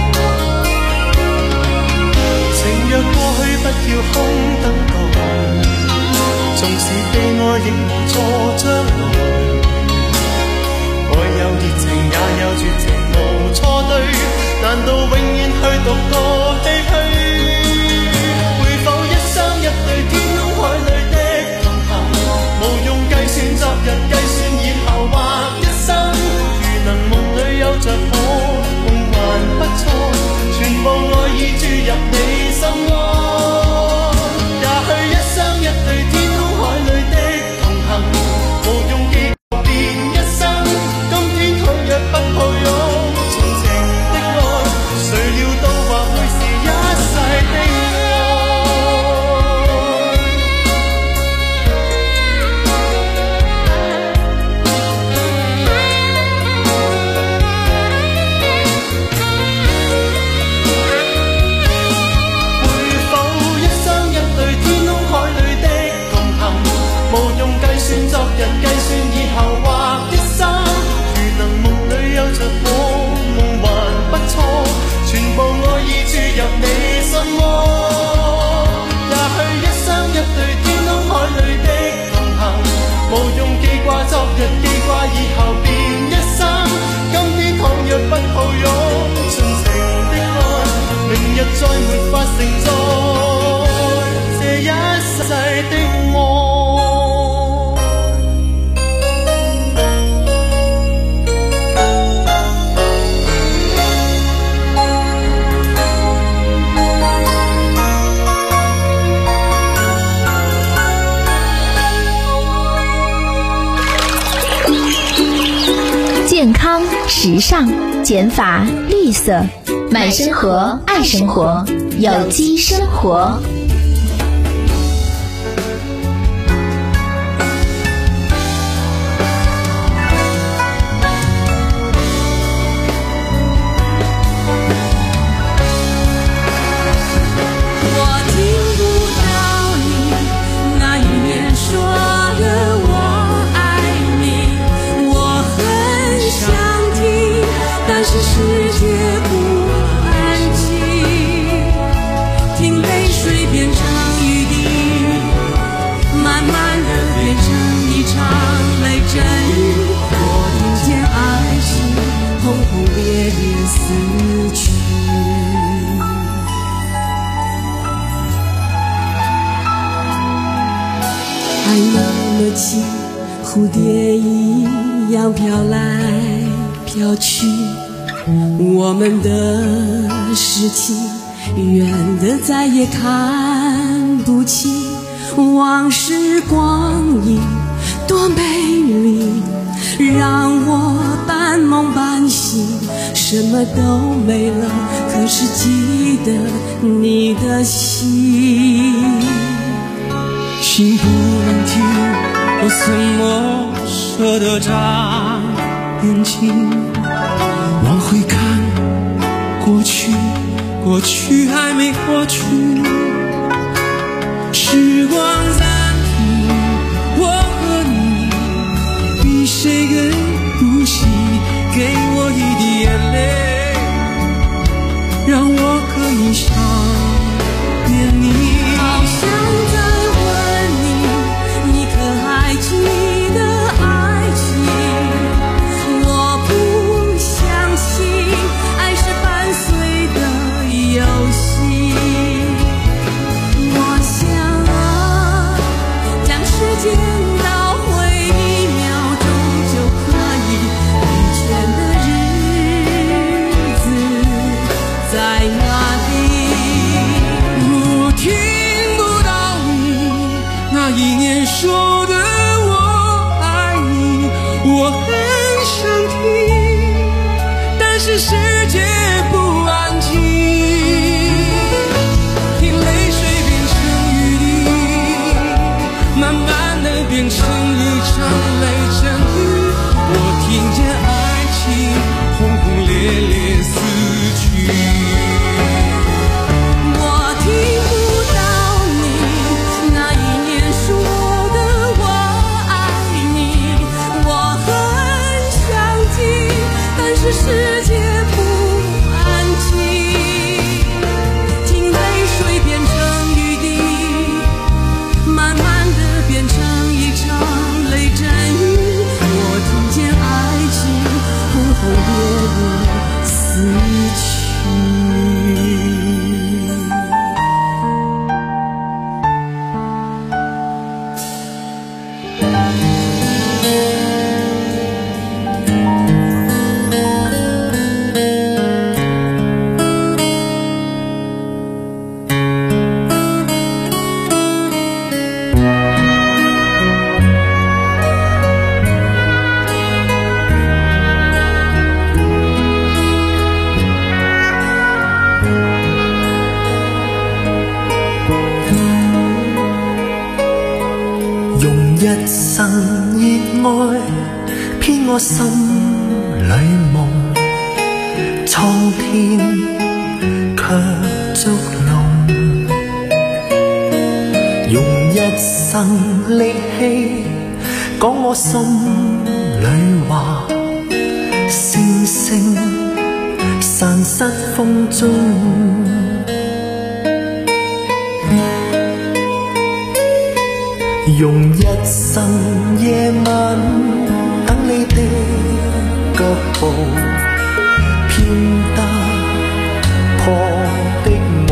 情若過去不要空等待，縱使悲哀亦無錯將來。愛有熱情也有絕情無錯對，難道永遠去獨個唏噓？會否一生一對天空海裡的同行，無用計算昨日計算以後或一生，如能夢裡有着我夢還不錯，全部愛意注入你心窩。也許一生一對天空海裡的同行，無用記掛變一生，今天倘若不抱擁盡情的愛，誰料到或會是一世的愛。會否一生一對天空海裡的同行，無用計算昨日計算以後或一生，如能夢裡有着我夢還不錯，全部愛意注入你心窩。也許一生一對天空海裡的同行，無用記掛昨日記掛以後變一生，今天倘若不抱擁盡情的愛，明日再沒法承載這一世的愛。 健康、时尚、减法、绿色，买生活、爱生活，有机生活。 爱有了情，蝴蝶一样飘来飘去，我们的事情远的再也看不清，往事光阴多美丽， 让我半梦半醒，什么都没了，可是记得你的心。 心不能停，我怎么舍得眨眼睛？往回看过去，过去还没过去。时光暂停，我和你比谁更入戏，给我一滴眼泪，让我可以想念你。 好想再问你，你可还记得爱情？我不相信爱是伴随的游戏。我想啊，将时间倒回一秒钟就可以，疲倦的日子在哪里？ 我听不到你那一年说的我爱你，我很想听，但是世界不安静，听泪水变成雨滴，慢慢的变成一场雷阵雨。我听见爱情轰轰烈烈死去。 我听不到你那一年说的我爱你，我很想听，但是世界不安静，听泪水变成雨滴，慢慢的变成一场雷阵雨。我听见爱情轰轰烈烈死去。 用一生熱愛編我心裏夢，蒼天卻捉弄。用一生力氣講我心裏話，星星散失風中。用一生夜晚等你的腳步，編得破的夢。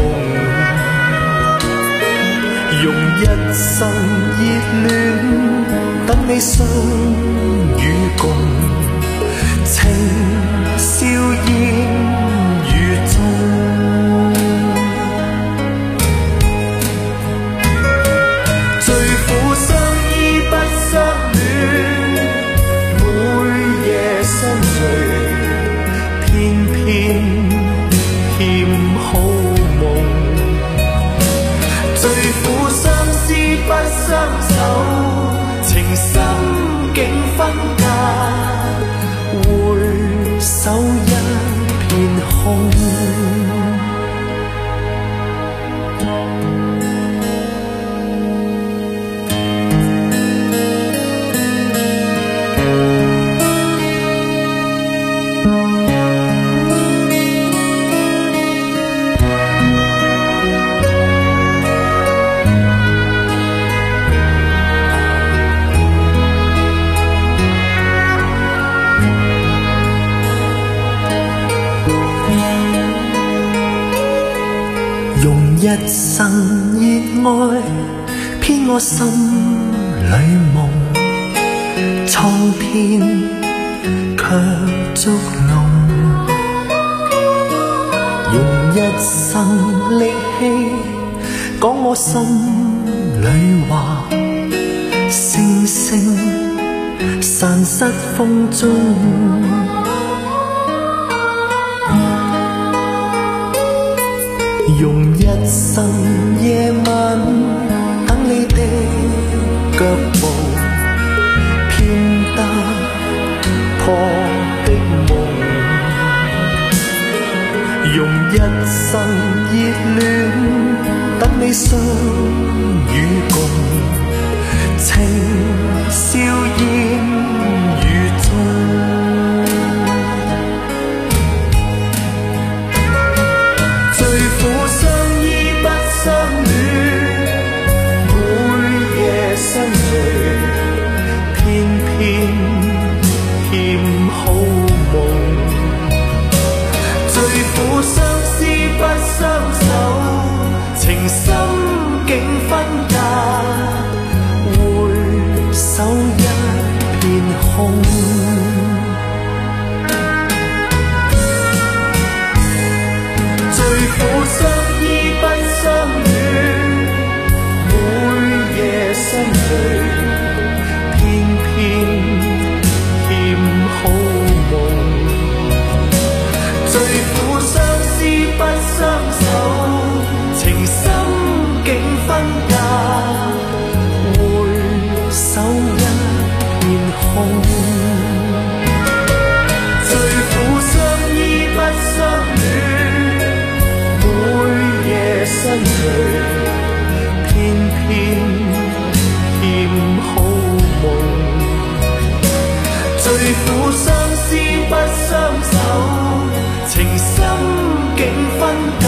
用一生熱戀等你相與共，情笑煙雨中。情深境分隔，回首一片空。用一生熱愛編我心裏夢，蒼天卻捉弄。用一生力氣講我心裏話，星星散失風中。用一生夜晚等你的腳步，騙得破的夢，用一生熱戀等你相與共，情笑煙雨中。最苦相依不相戀，每夜相隨，偏偏欠好夢。最苦相思不相守，情深竟分隔，回首一片空。最苦相依不相戀，每夜相隨，偏偏欠好夢。最苦相思不相守，情深竟分隔，回首一片空。最苦相依不相戀，每夜相隨，偏偏欠好夢。最苦相思不相守，情深竟分隔，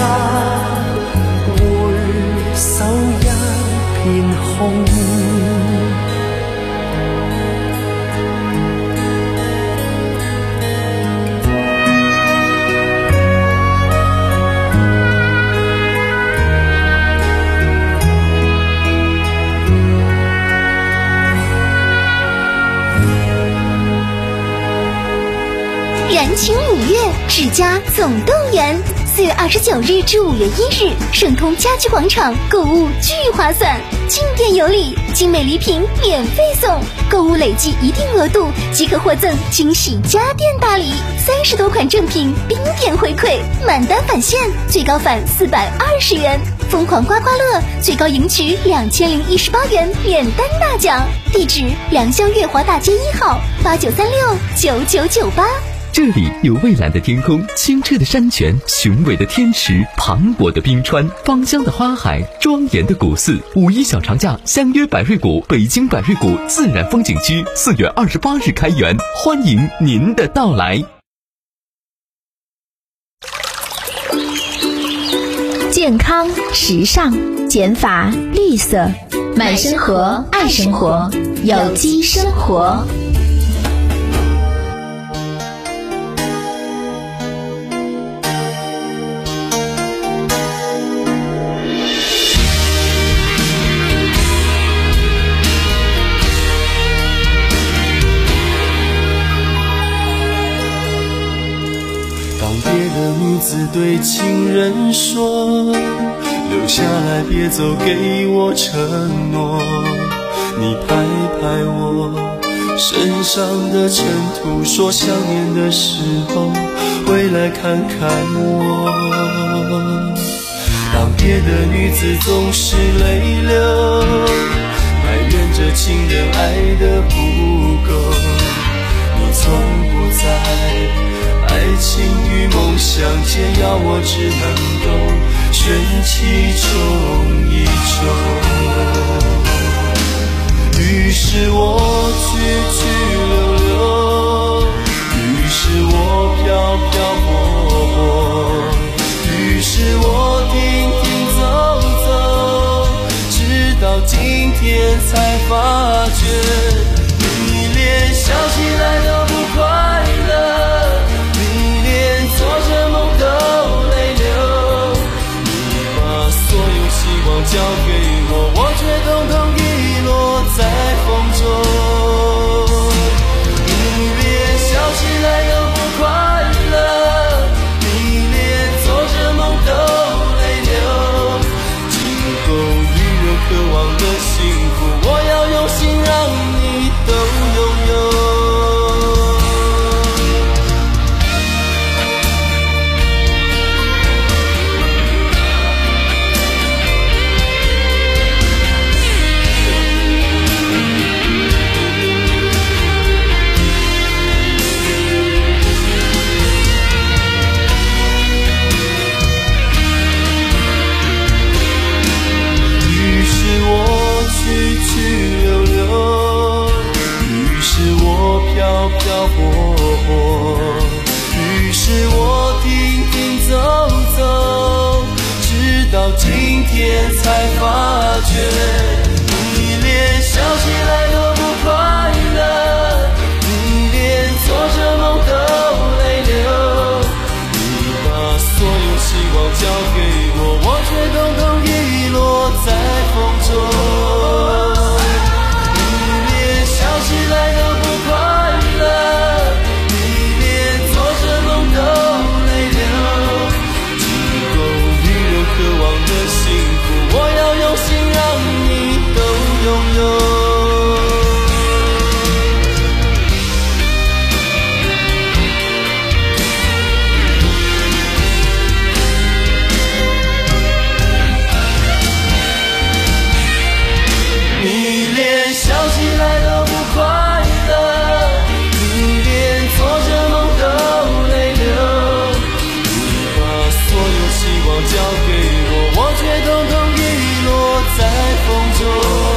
回首一片空。 燃情五月，世嘉总动员。四月二十九日至五月一日，盛通家居广场购物巨划算，进店有礼，精美礼品免费送，购物累计一定额度即可获赠惊喜家电大礼，三十多款正品冰点回馈，满单返现，最高返四百二十元。疯狂刮刮乐最高赢取两千零一十八元免单大奖。地址：良乡月华大街一号，八九三六九九九八。 这里有蔚蓝的天空、清澈的山泉、雄伟的天池、磅礴的冰川、芳香的花海、庄严的古寺。五一小长假，相约百瑞谷北京百瑞谷自然风景区，四月二十八日开园，欢迎您的到来。 健康、时尚、减法、绿色，买生活、爱生活，有机生活。 女子对情人说，留下来别走，给我承诺。你拍拍我身上的尘土，说想念的时候回来看看我。当别的女子总是泪流，埋怨着情人爱得不够，你从不在爱情与梦想间，要我只能够选其中一种。于是我去去留留，于是我飘飘泊泊，于是我停停走走，直到今天才发觉，你连笑起来都不快乐，做着梦都泪流，你把所有希望交给我，我却统统遗落在风中。你连笑起来都不快乐，你连做着梦都泪流，今后女人渴望的幸福，我要用心让你都拥有。 年才发觉，你连笑起来都不快乐，你连做着梦都泪流，你把所有希望交给我，我却统统遗落在风中。你连笑起来都不快乐，你连做着梦都泪流，只够女人渴望的幸福，我要用心让你都拥有。交给我，我却统统遗落在风中。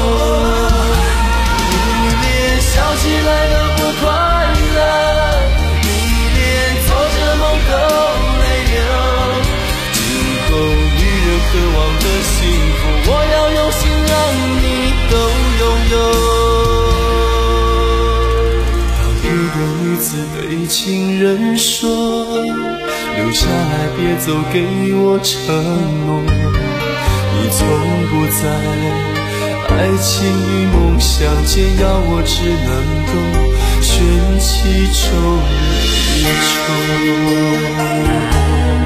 你连笑起来都不快乐，你连做着梦都泪流，只够女人渴望的幸福，我要用心让你都拥有。当一个女子对情人说，留下来别走，给我承诺，你从不在爱情与梦想间，要我只能够选其中一种。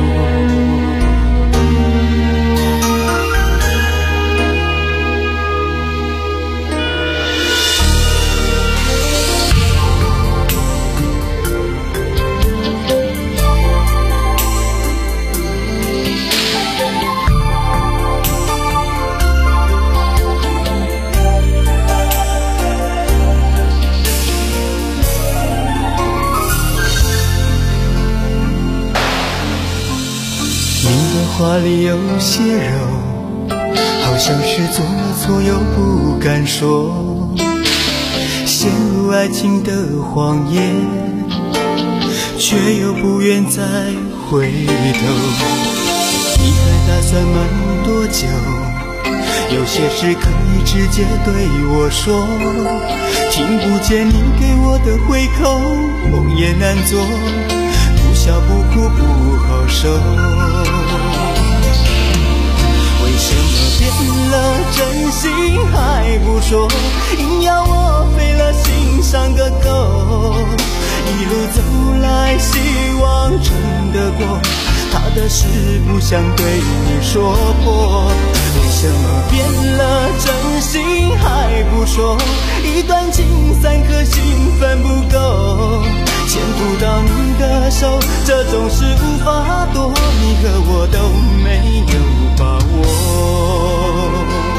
话里有些柔，好像是做了错又不敢说，陷入爱情的谎言，却又不愿再回头。你还打算瞒多久？有些事可以直接对我说，听不见你给我的回口，梦也难做，不笑不哭不好受。为什么变了真心还不说，硬要我费了心上个够，一路走来希望撑得过，他的事不想对你说破。为什么变了真心还不说，一段情三颗心分不够，牵不到你的手，这种事无法躲，你和我都没有把握。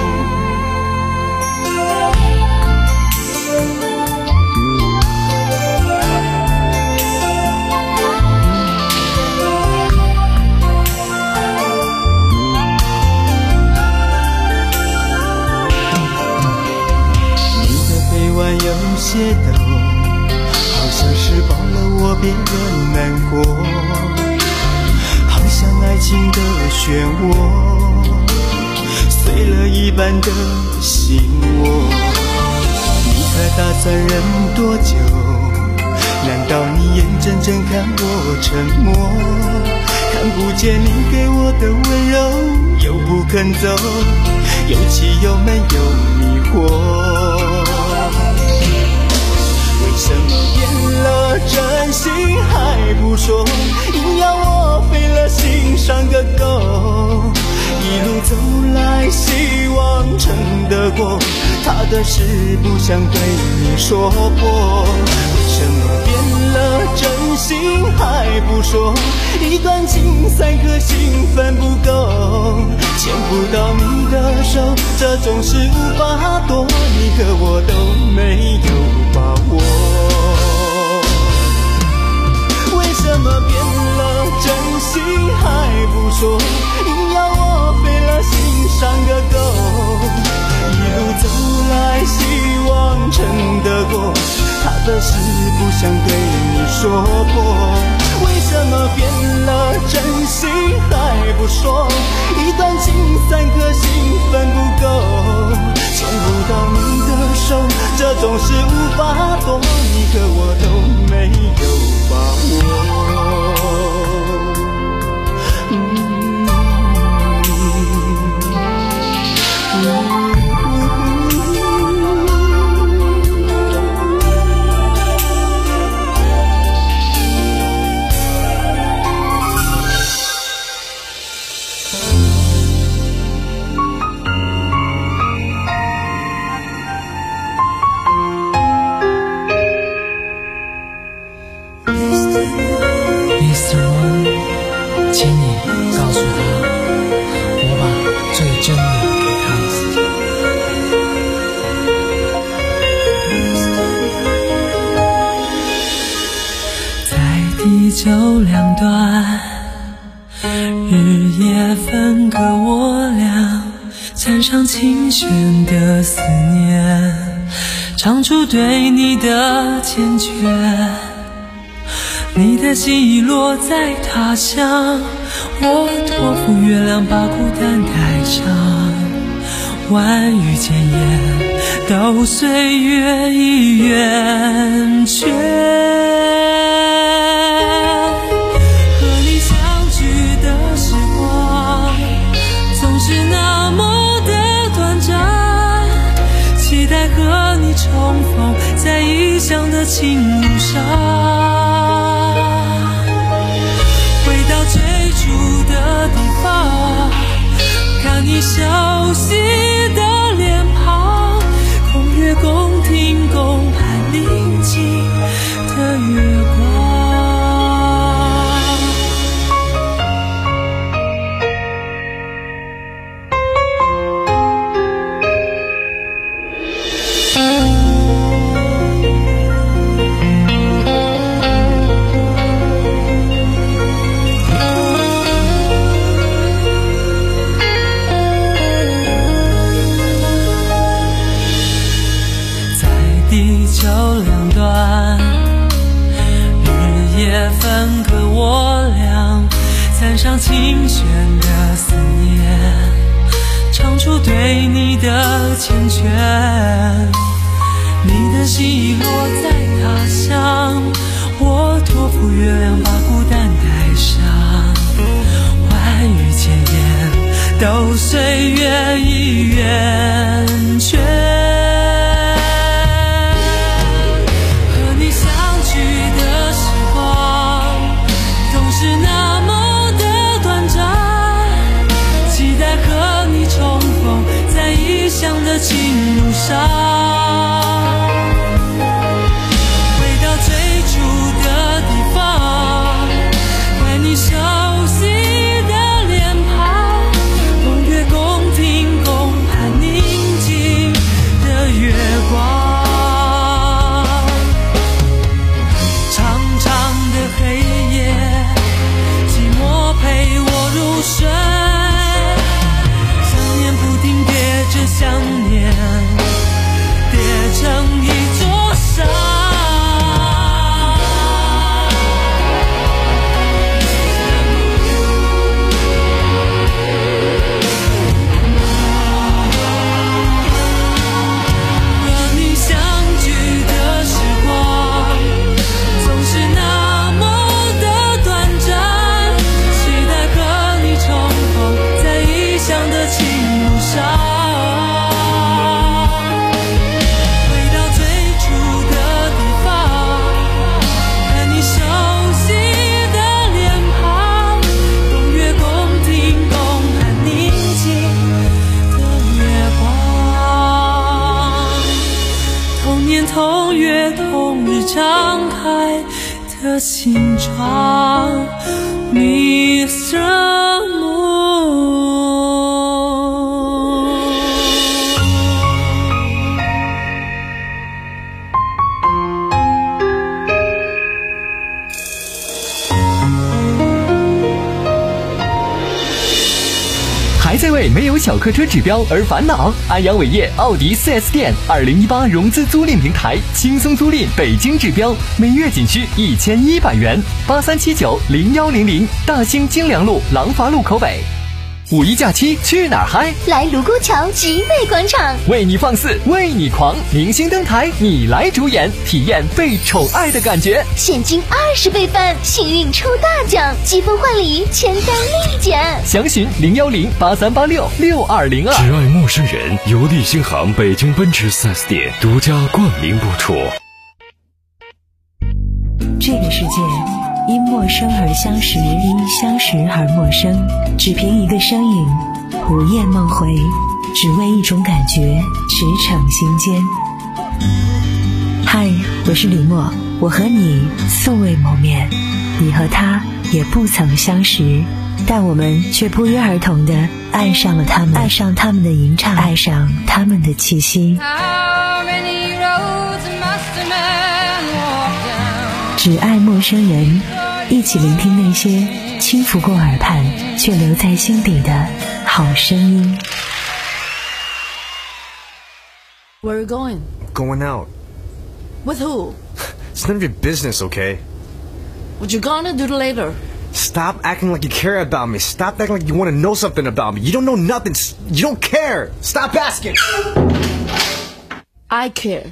有些抖，好像是抱了我别人难过，好像爱情的漩涡，碎了一半的心窝。你还打算忍多久？难道你眼睁睁看我沉默，看不见你给我的温柔，又不肯走，有气又没有迷惑。为什么变了真心还不说，硬要我费了心上个够，一路走来希望撑得过，他的事不想对你说破。为什么变了真心还不说，一段情三颗心分不够，牵不到你的手，这种事无法躲，你和我都没有把握。为什么变了真心还不说，硬要我费了心上个够，一路走来希望撑得过，他的事不想对你说破。为什么变了真心还不说，一段情三颗心分不够，牵不到你的手，这种事无法躲，你和我都没有把握。嗯嗯就两端，日夜分割我俩，掺上琴弦的思念，唱出对你的缱绻。你的记忆落在他乡，我托付月亮把孤单带上，万语千言都岁月已远却。重逢在异乡的情路上，回到最初的地方，看你熟悉的脸庞，共月共听共盼宁静的月光。分割我俩，掺上琴弦的思念，唱出对你的缱绻。你的心已落在他乡，我托付月亮把孤单带上，万语千言都岁月已远却。是那么的短暂，期待和你重逢在异乡的情路上，回到最初的地方，看你熟悉的脸庞，共月共听共盼宁静的月光。长长的黑夜陪我入睡，想念不停叠着想念，叠成一座山。和你相聚的时光，总是那么的短暂。的情路上，回到最初的地方，看你熟悉的脸庞，共月共听共盼宁静的月光。同年同月同日张开的心窗 Mister 为没有小客车指标而烦恼？安阳伟业奥迪 四 S 店二零一八融资租赁平台，轻松租赁北京指标，每月仅需一千一百元。八三七九零幺零零，大兴京良路廊坊路口北。五一假期去哪儿嗨？ 来卢沟桥集美广场， 为你放肆，为你狂，明星登台，你来主演，体验被宠爱的感觉。 现金二十倍翻，幸运抽大奖，积分换礼，签单立减。 详询零幺零八三八六六二零二。 只爱陌生人，由利星行北京奔驰 四 S 店独家冠名播出。 这个世界因陌生而相识，因相识而陌生，只凭一个声音，午夜梦回，只为一种感觉，驰骋心间。嗨，我是李默，我和你素未谋面，你和他也不曾相识，但我们却不约而同地爱上了他们，爱上他们的吟唱，爱上他们的气息。只爱陌生人，一起聆听那些轻拂过耳畔却留在心底的好声音。 Where are you going? Going out. With who? It's none of your business, okay? What you gonna do later? Stop acting like you care about me. Stop acting like you want to know something about me. You don't know nothing. You don't care. Stop asking. I care.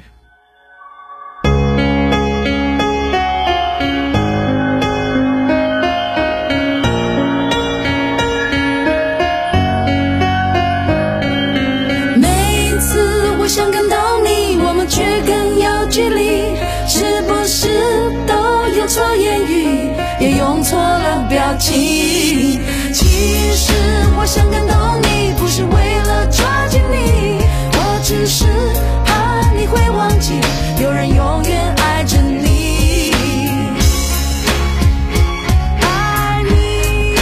用错言语，也用错了表情。其实我想感动你，不是为了抓紧你，我只是怕你会忘记，有人永远爱着你。爱你。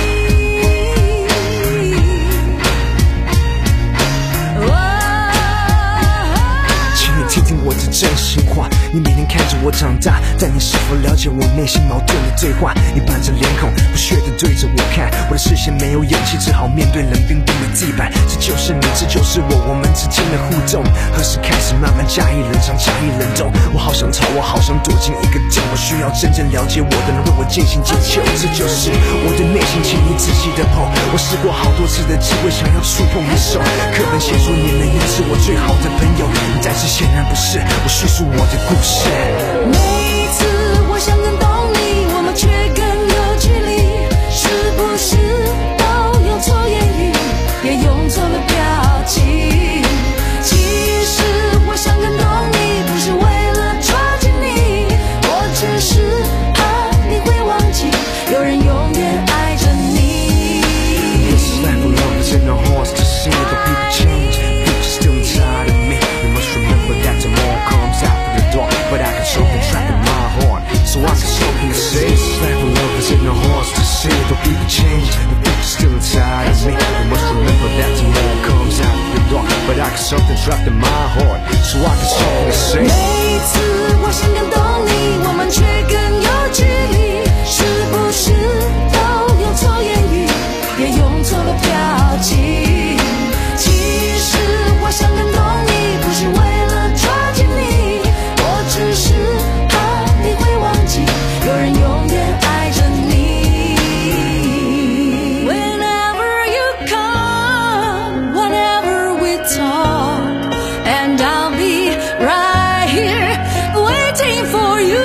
请你听听我的真心话。你每天看着我长大，但你是否了解我内心矛盾的对话？你板着脸孔，不屑地对着我看，我的视线没有勇气，只好面对冷冰冰的地板。这就是你，这就是我，我们之间的互动，何时开始慢慢加以冷藏，加以冷冻？我好想逃，我好想躲进一个洞，我需要真正了解我的人为我渐行渐久。这就是我的内心，请你仔细的碰。我试过好多次的机会，想要触碰你手。课本写说你能也是我最好的朋友，但是显然不是。我叙述我的故事。 每一次我想感动你，我们却更有距离，是不是都用错言语，也用错了表情？其实我想感动你，不是为了抓紧你，我只是怕你会忘记，有人永远爱着你。 This life of love is in the hearts to see the people change. People still inside of me. You must remember that tomorrow comes after the dark, but I can choke and trap in my heart, so I got something to say. This life of love is in the hearts to see the people change. The people still inside of me. You must remember that tomorrow comes after the dark, but I got something trapped in my heart, so I got something to say. 每一次我想感动你，我们却更有距离，是不是都用错言语，也用错了表情？其实我想感动你，不是为了抓紧你，我只是怕你会忘记，有人永远爱着你。Whenever you come, whenever we talk, and I'll be right here waiting for you.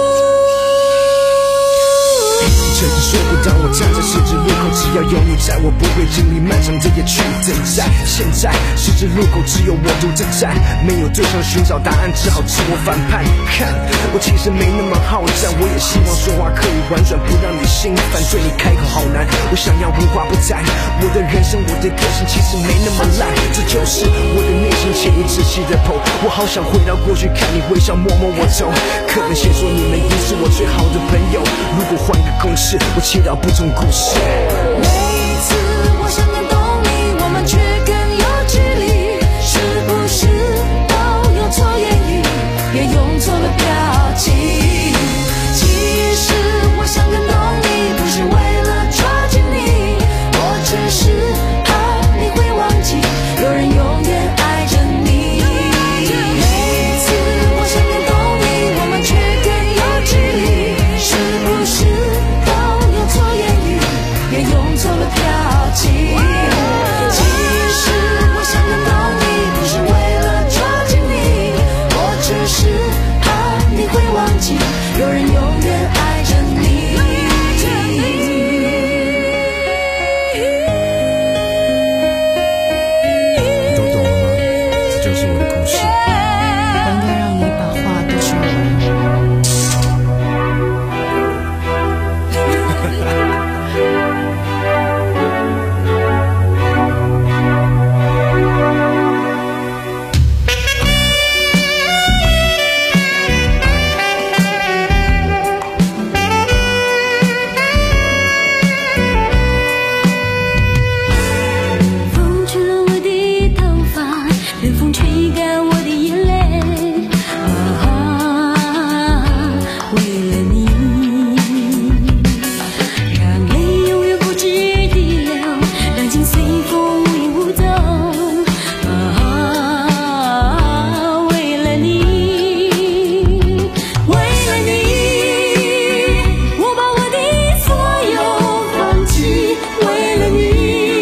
曾经说过，当我站在十字路口，只要有你在，我不会经历漫长的夜去等待。现在十字路口只有我独自站，没有对象寻找答案，只好自我反叛。看，我其实没那么好战，我也希望说话可以婉转，不让你心烦。对你开口好难，我想要无话不谈。我的人生，我的个性其实没那么烂，这就是我的内心，请你仔细的剖。我好想回到过去，看你微笑，摸摸我头。课本写说你们已是我最好的朋友，如果换个公式，我祈祷不同故事。 每一次我想感动你，我们却更有距离，是不是都用错言语，也用错了表情？其实我想感动你，不是为了抓紧你，我只是怕你会就是我的故事。 我应该让你把话都说完。 风吹了我的头发，冷风吹干我的眼泪。啊，为了你，让泪永远不知地流，让情随风无影无踪。啊，为了你，为了你，我把我的所有放弃。为了你。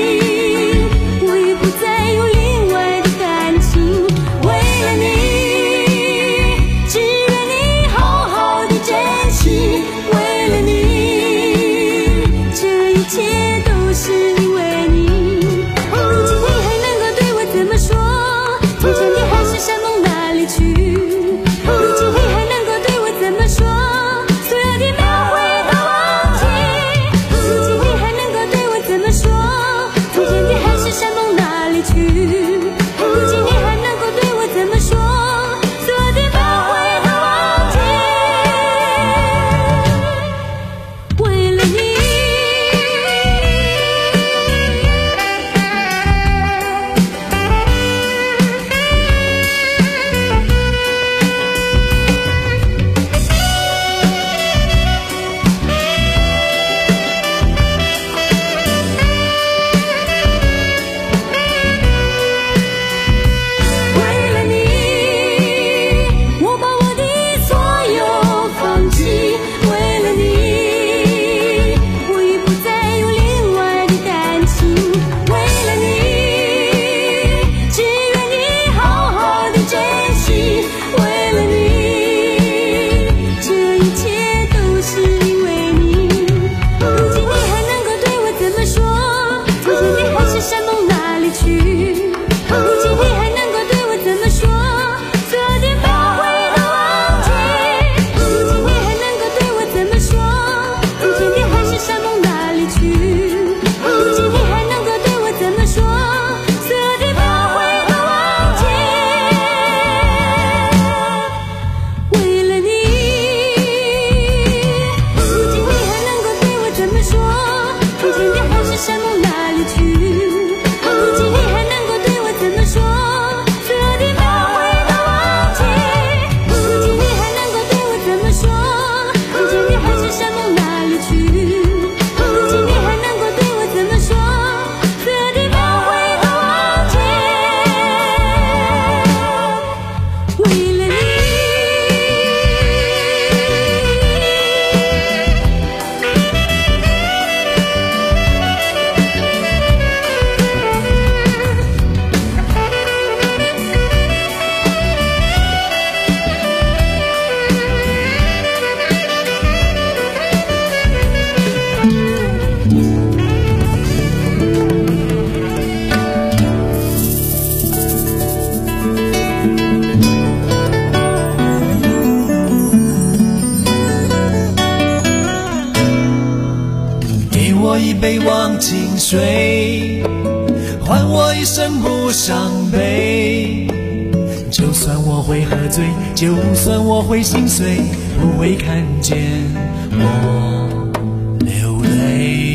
杯忘情水，换我一生不伤悲。就算我会喝醉，就算我会心碎，不会看见我流泪。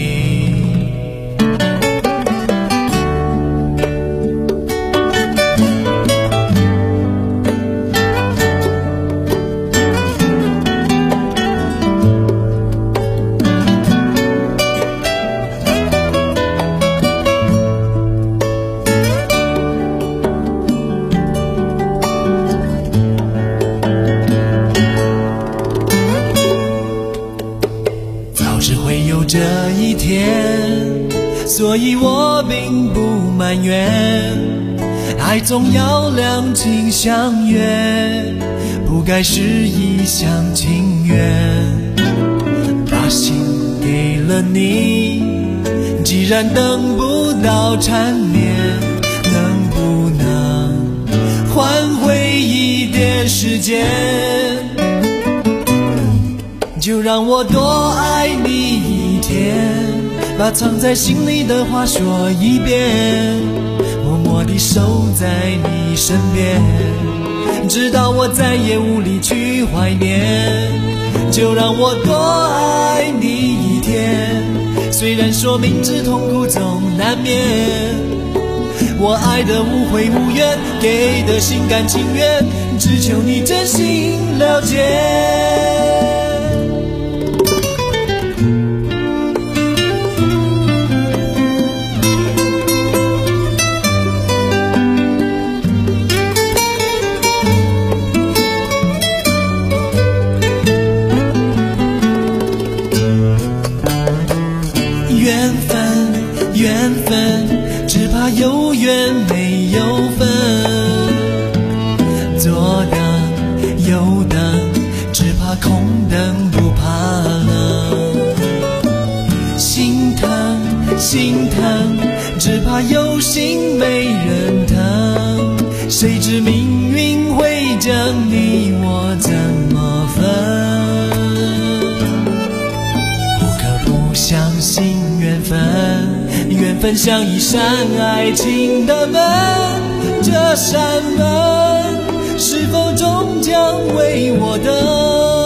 这一天，所以我并不埋怨，爱总要两情相悦，不该是一厢情愿。把心给了你，既然等不到缠绵，能不能世间，就让我多爱你一天，把藏在心里的话说一遍，默默地守在你身边，直到我再也无力去怀念。就让我多爱你一天，虽然说明知痛苦总难免，我爱的无悔无怨，给的心甘情愿，只求你真心了解。缘分，缘分，只怕有缘没有分，左等右等，只怕空等不怕冷，心疼心疼，只怕有心没人疼，谁知命运会将你我怎么分？不可不相信缘分，缘分像一扇爱情的门，这扇门是否终将为我等？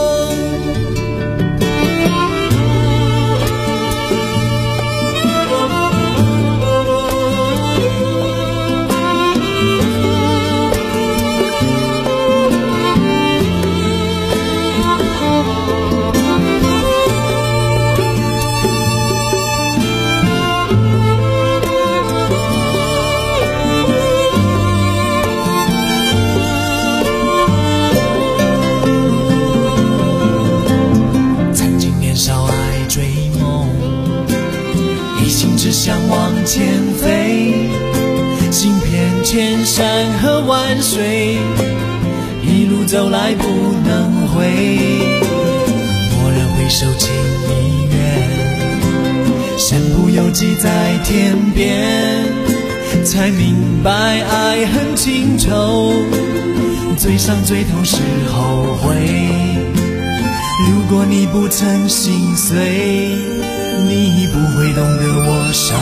想往前飞，行遍千山和万水，一路走来不能回，蓦然回首情已远，身不由己在天边，才明白爱恨情仇，最伤最痛是后悔。如果你不曾心碎，你不会懂得我伤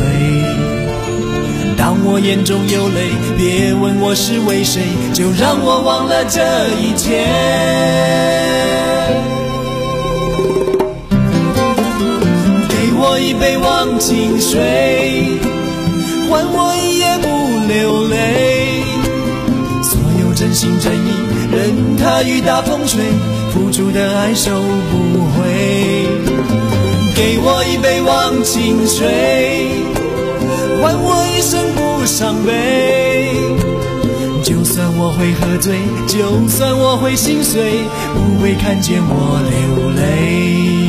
悲。当我眼中有泪，别问我是为谁，就让我忘了这一切。给我一杯忘情水，换我一夜不流泪，所有真心真意任它雨打风吹，付出的爱收不回。给我一杯忘情水，换我一生不伤悲，就算我会喝醉，就算我会心碎，不会看见我流泪。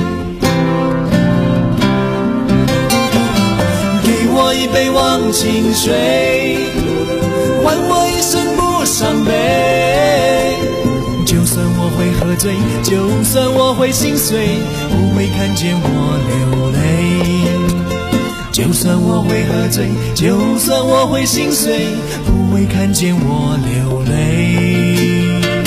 给我一杯忘情水，换我一生不伤悲，就算我会喝醉，就算我会心碎，不会看见我流泪。就算我会喝醉，就算我会心碎，不会看见我流泪。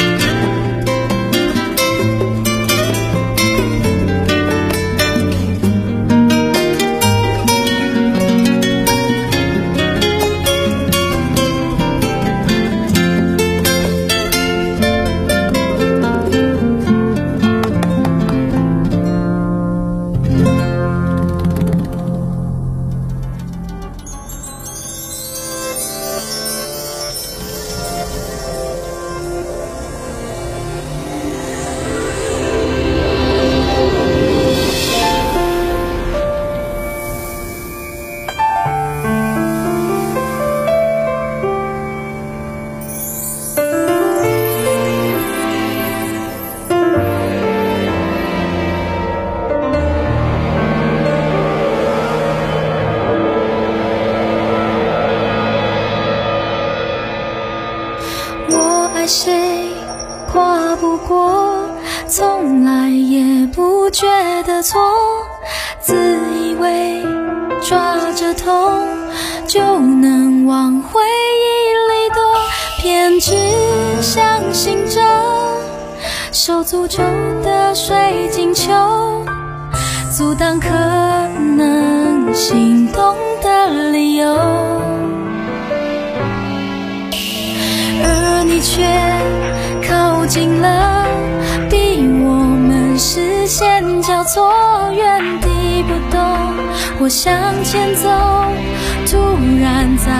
谁跨不过，从来也不觉得错，自以为抓着痛就能往回忆里躲，偏只相信着受诅咒的水晶球，阻挡可能心动的理由，而你却靠近了，逼我们视线交错，原地不动。我向前走，突然在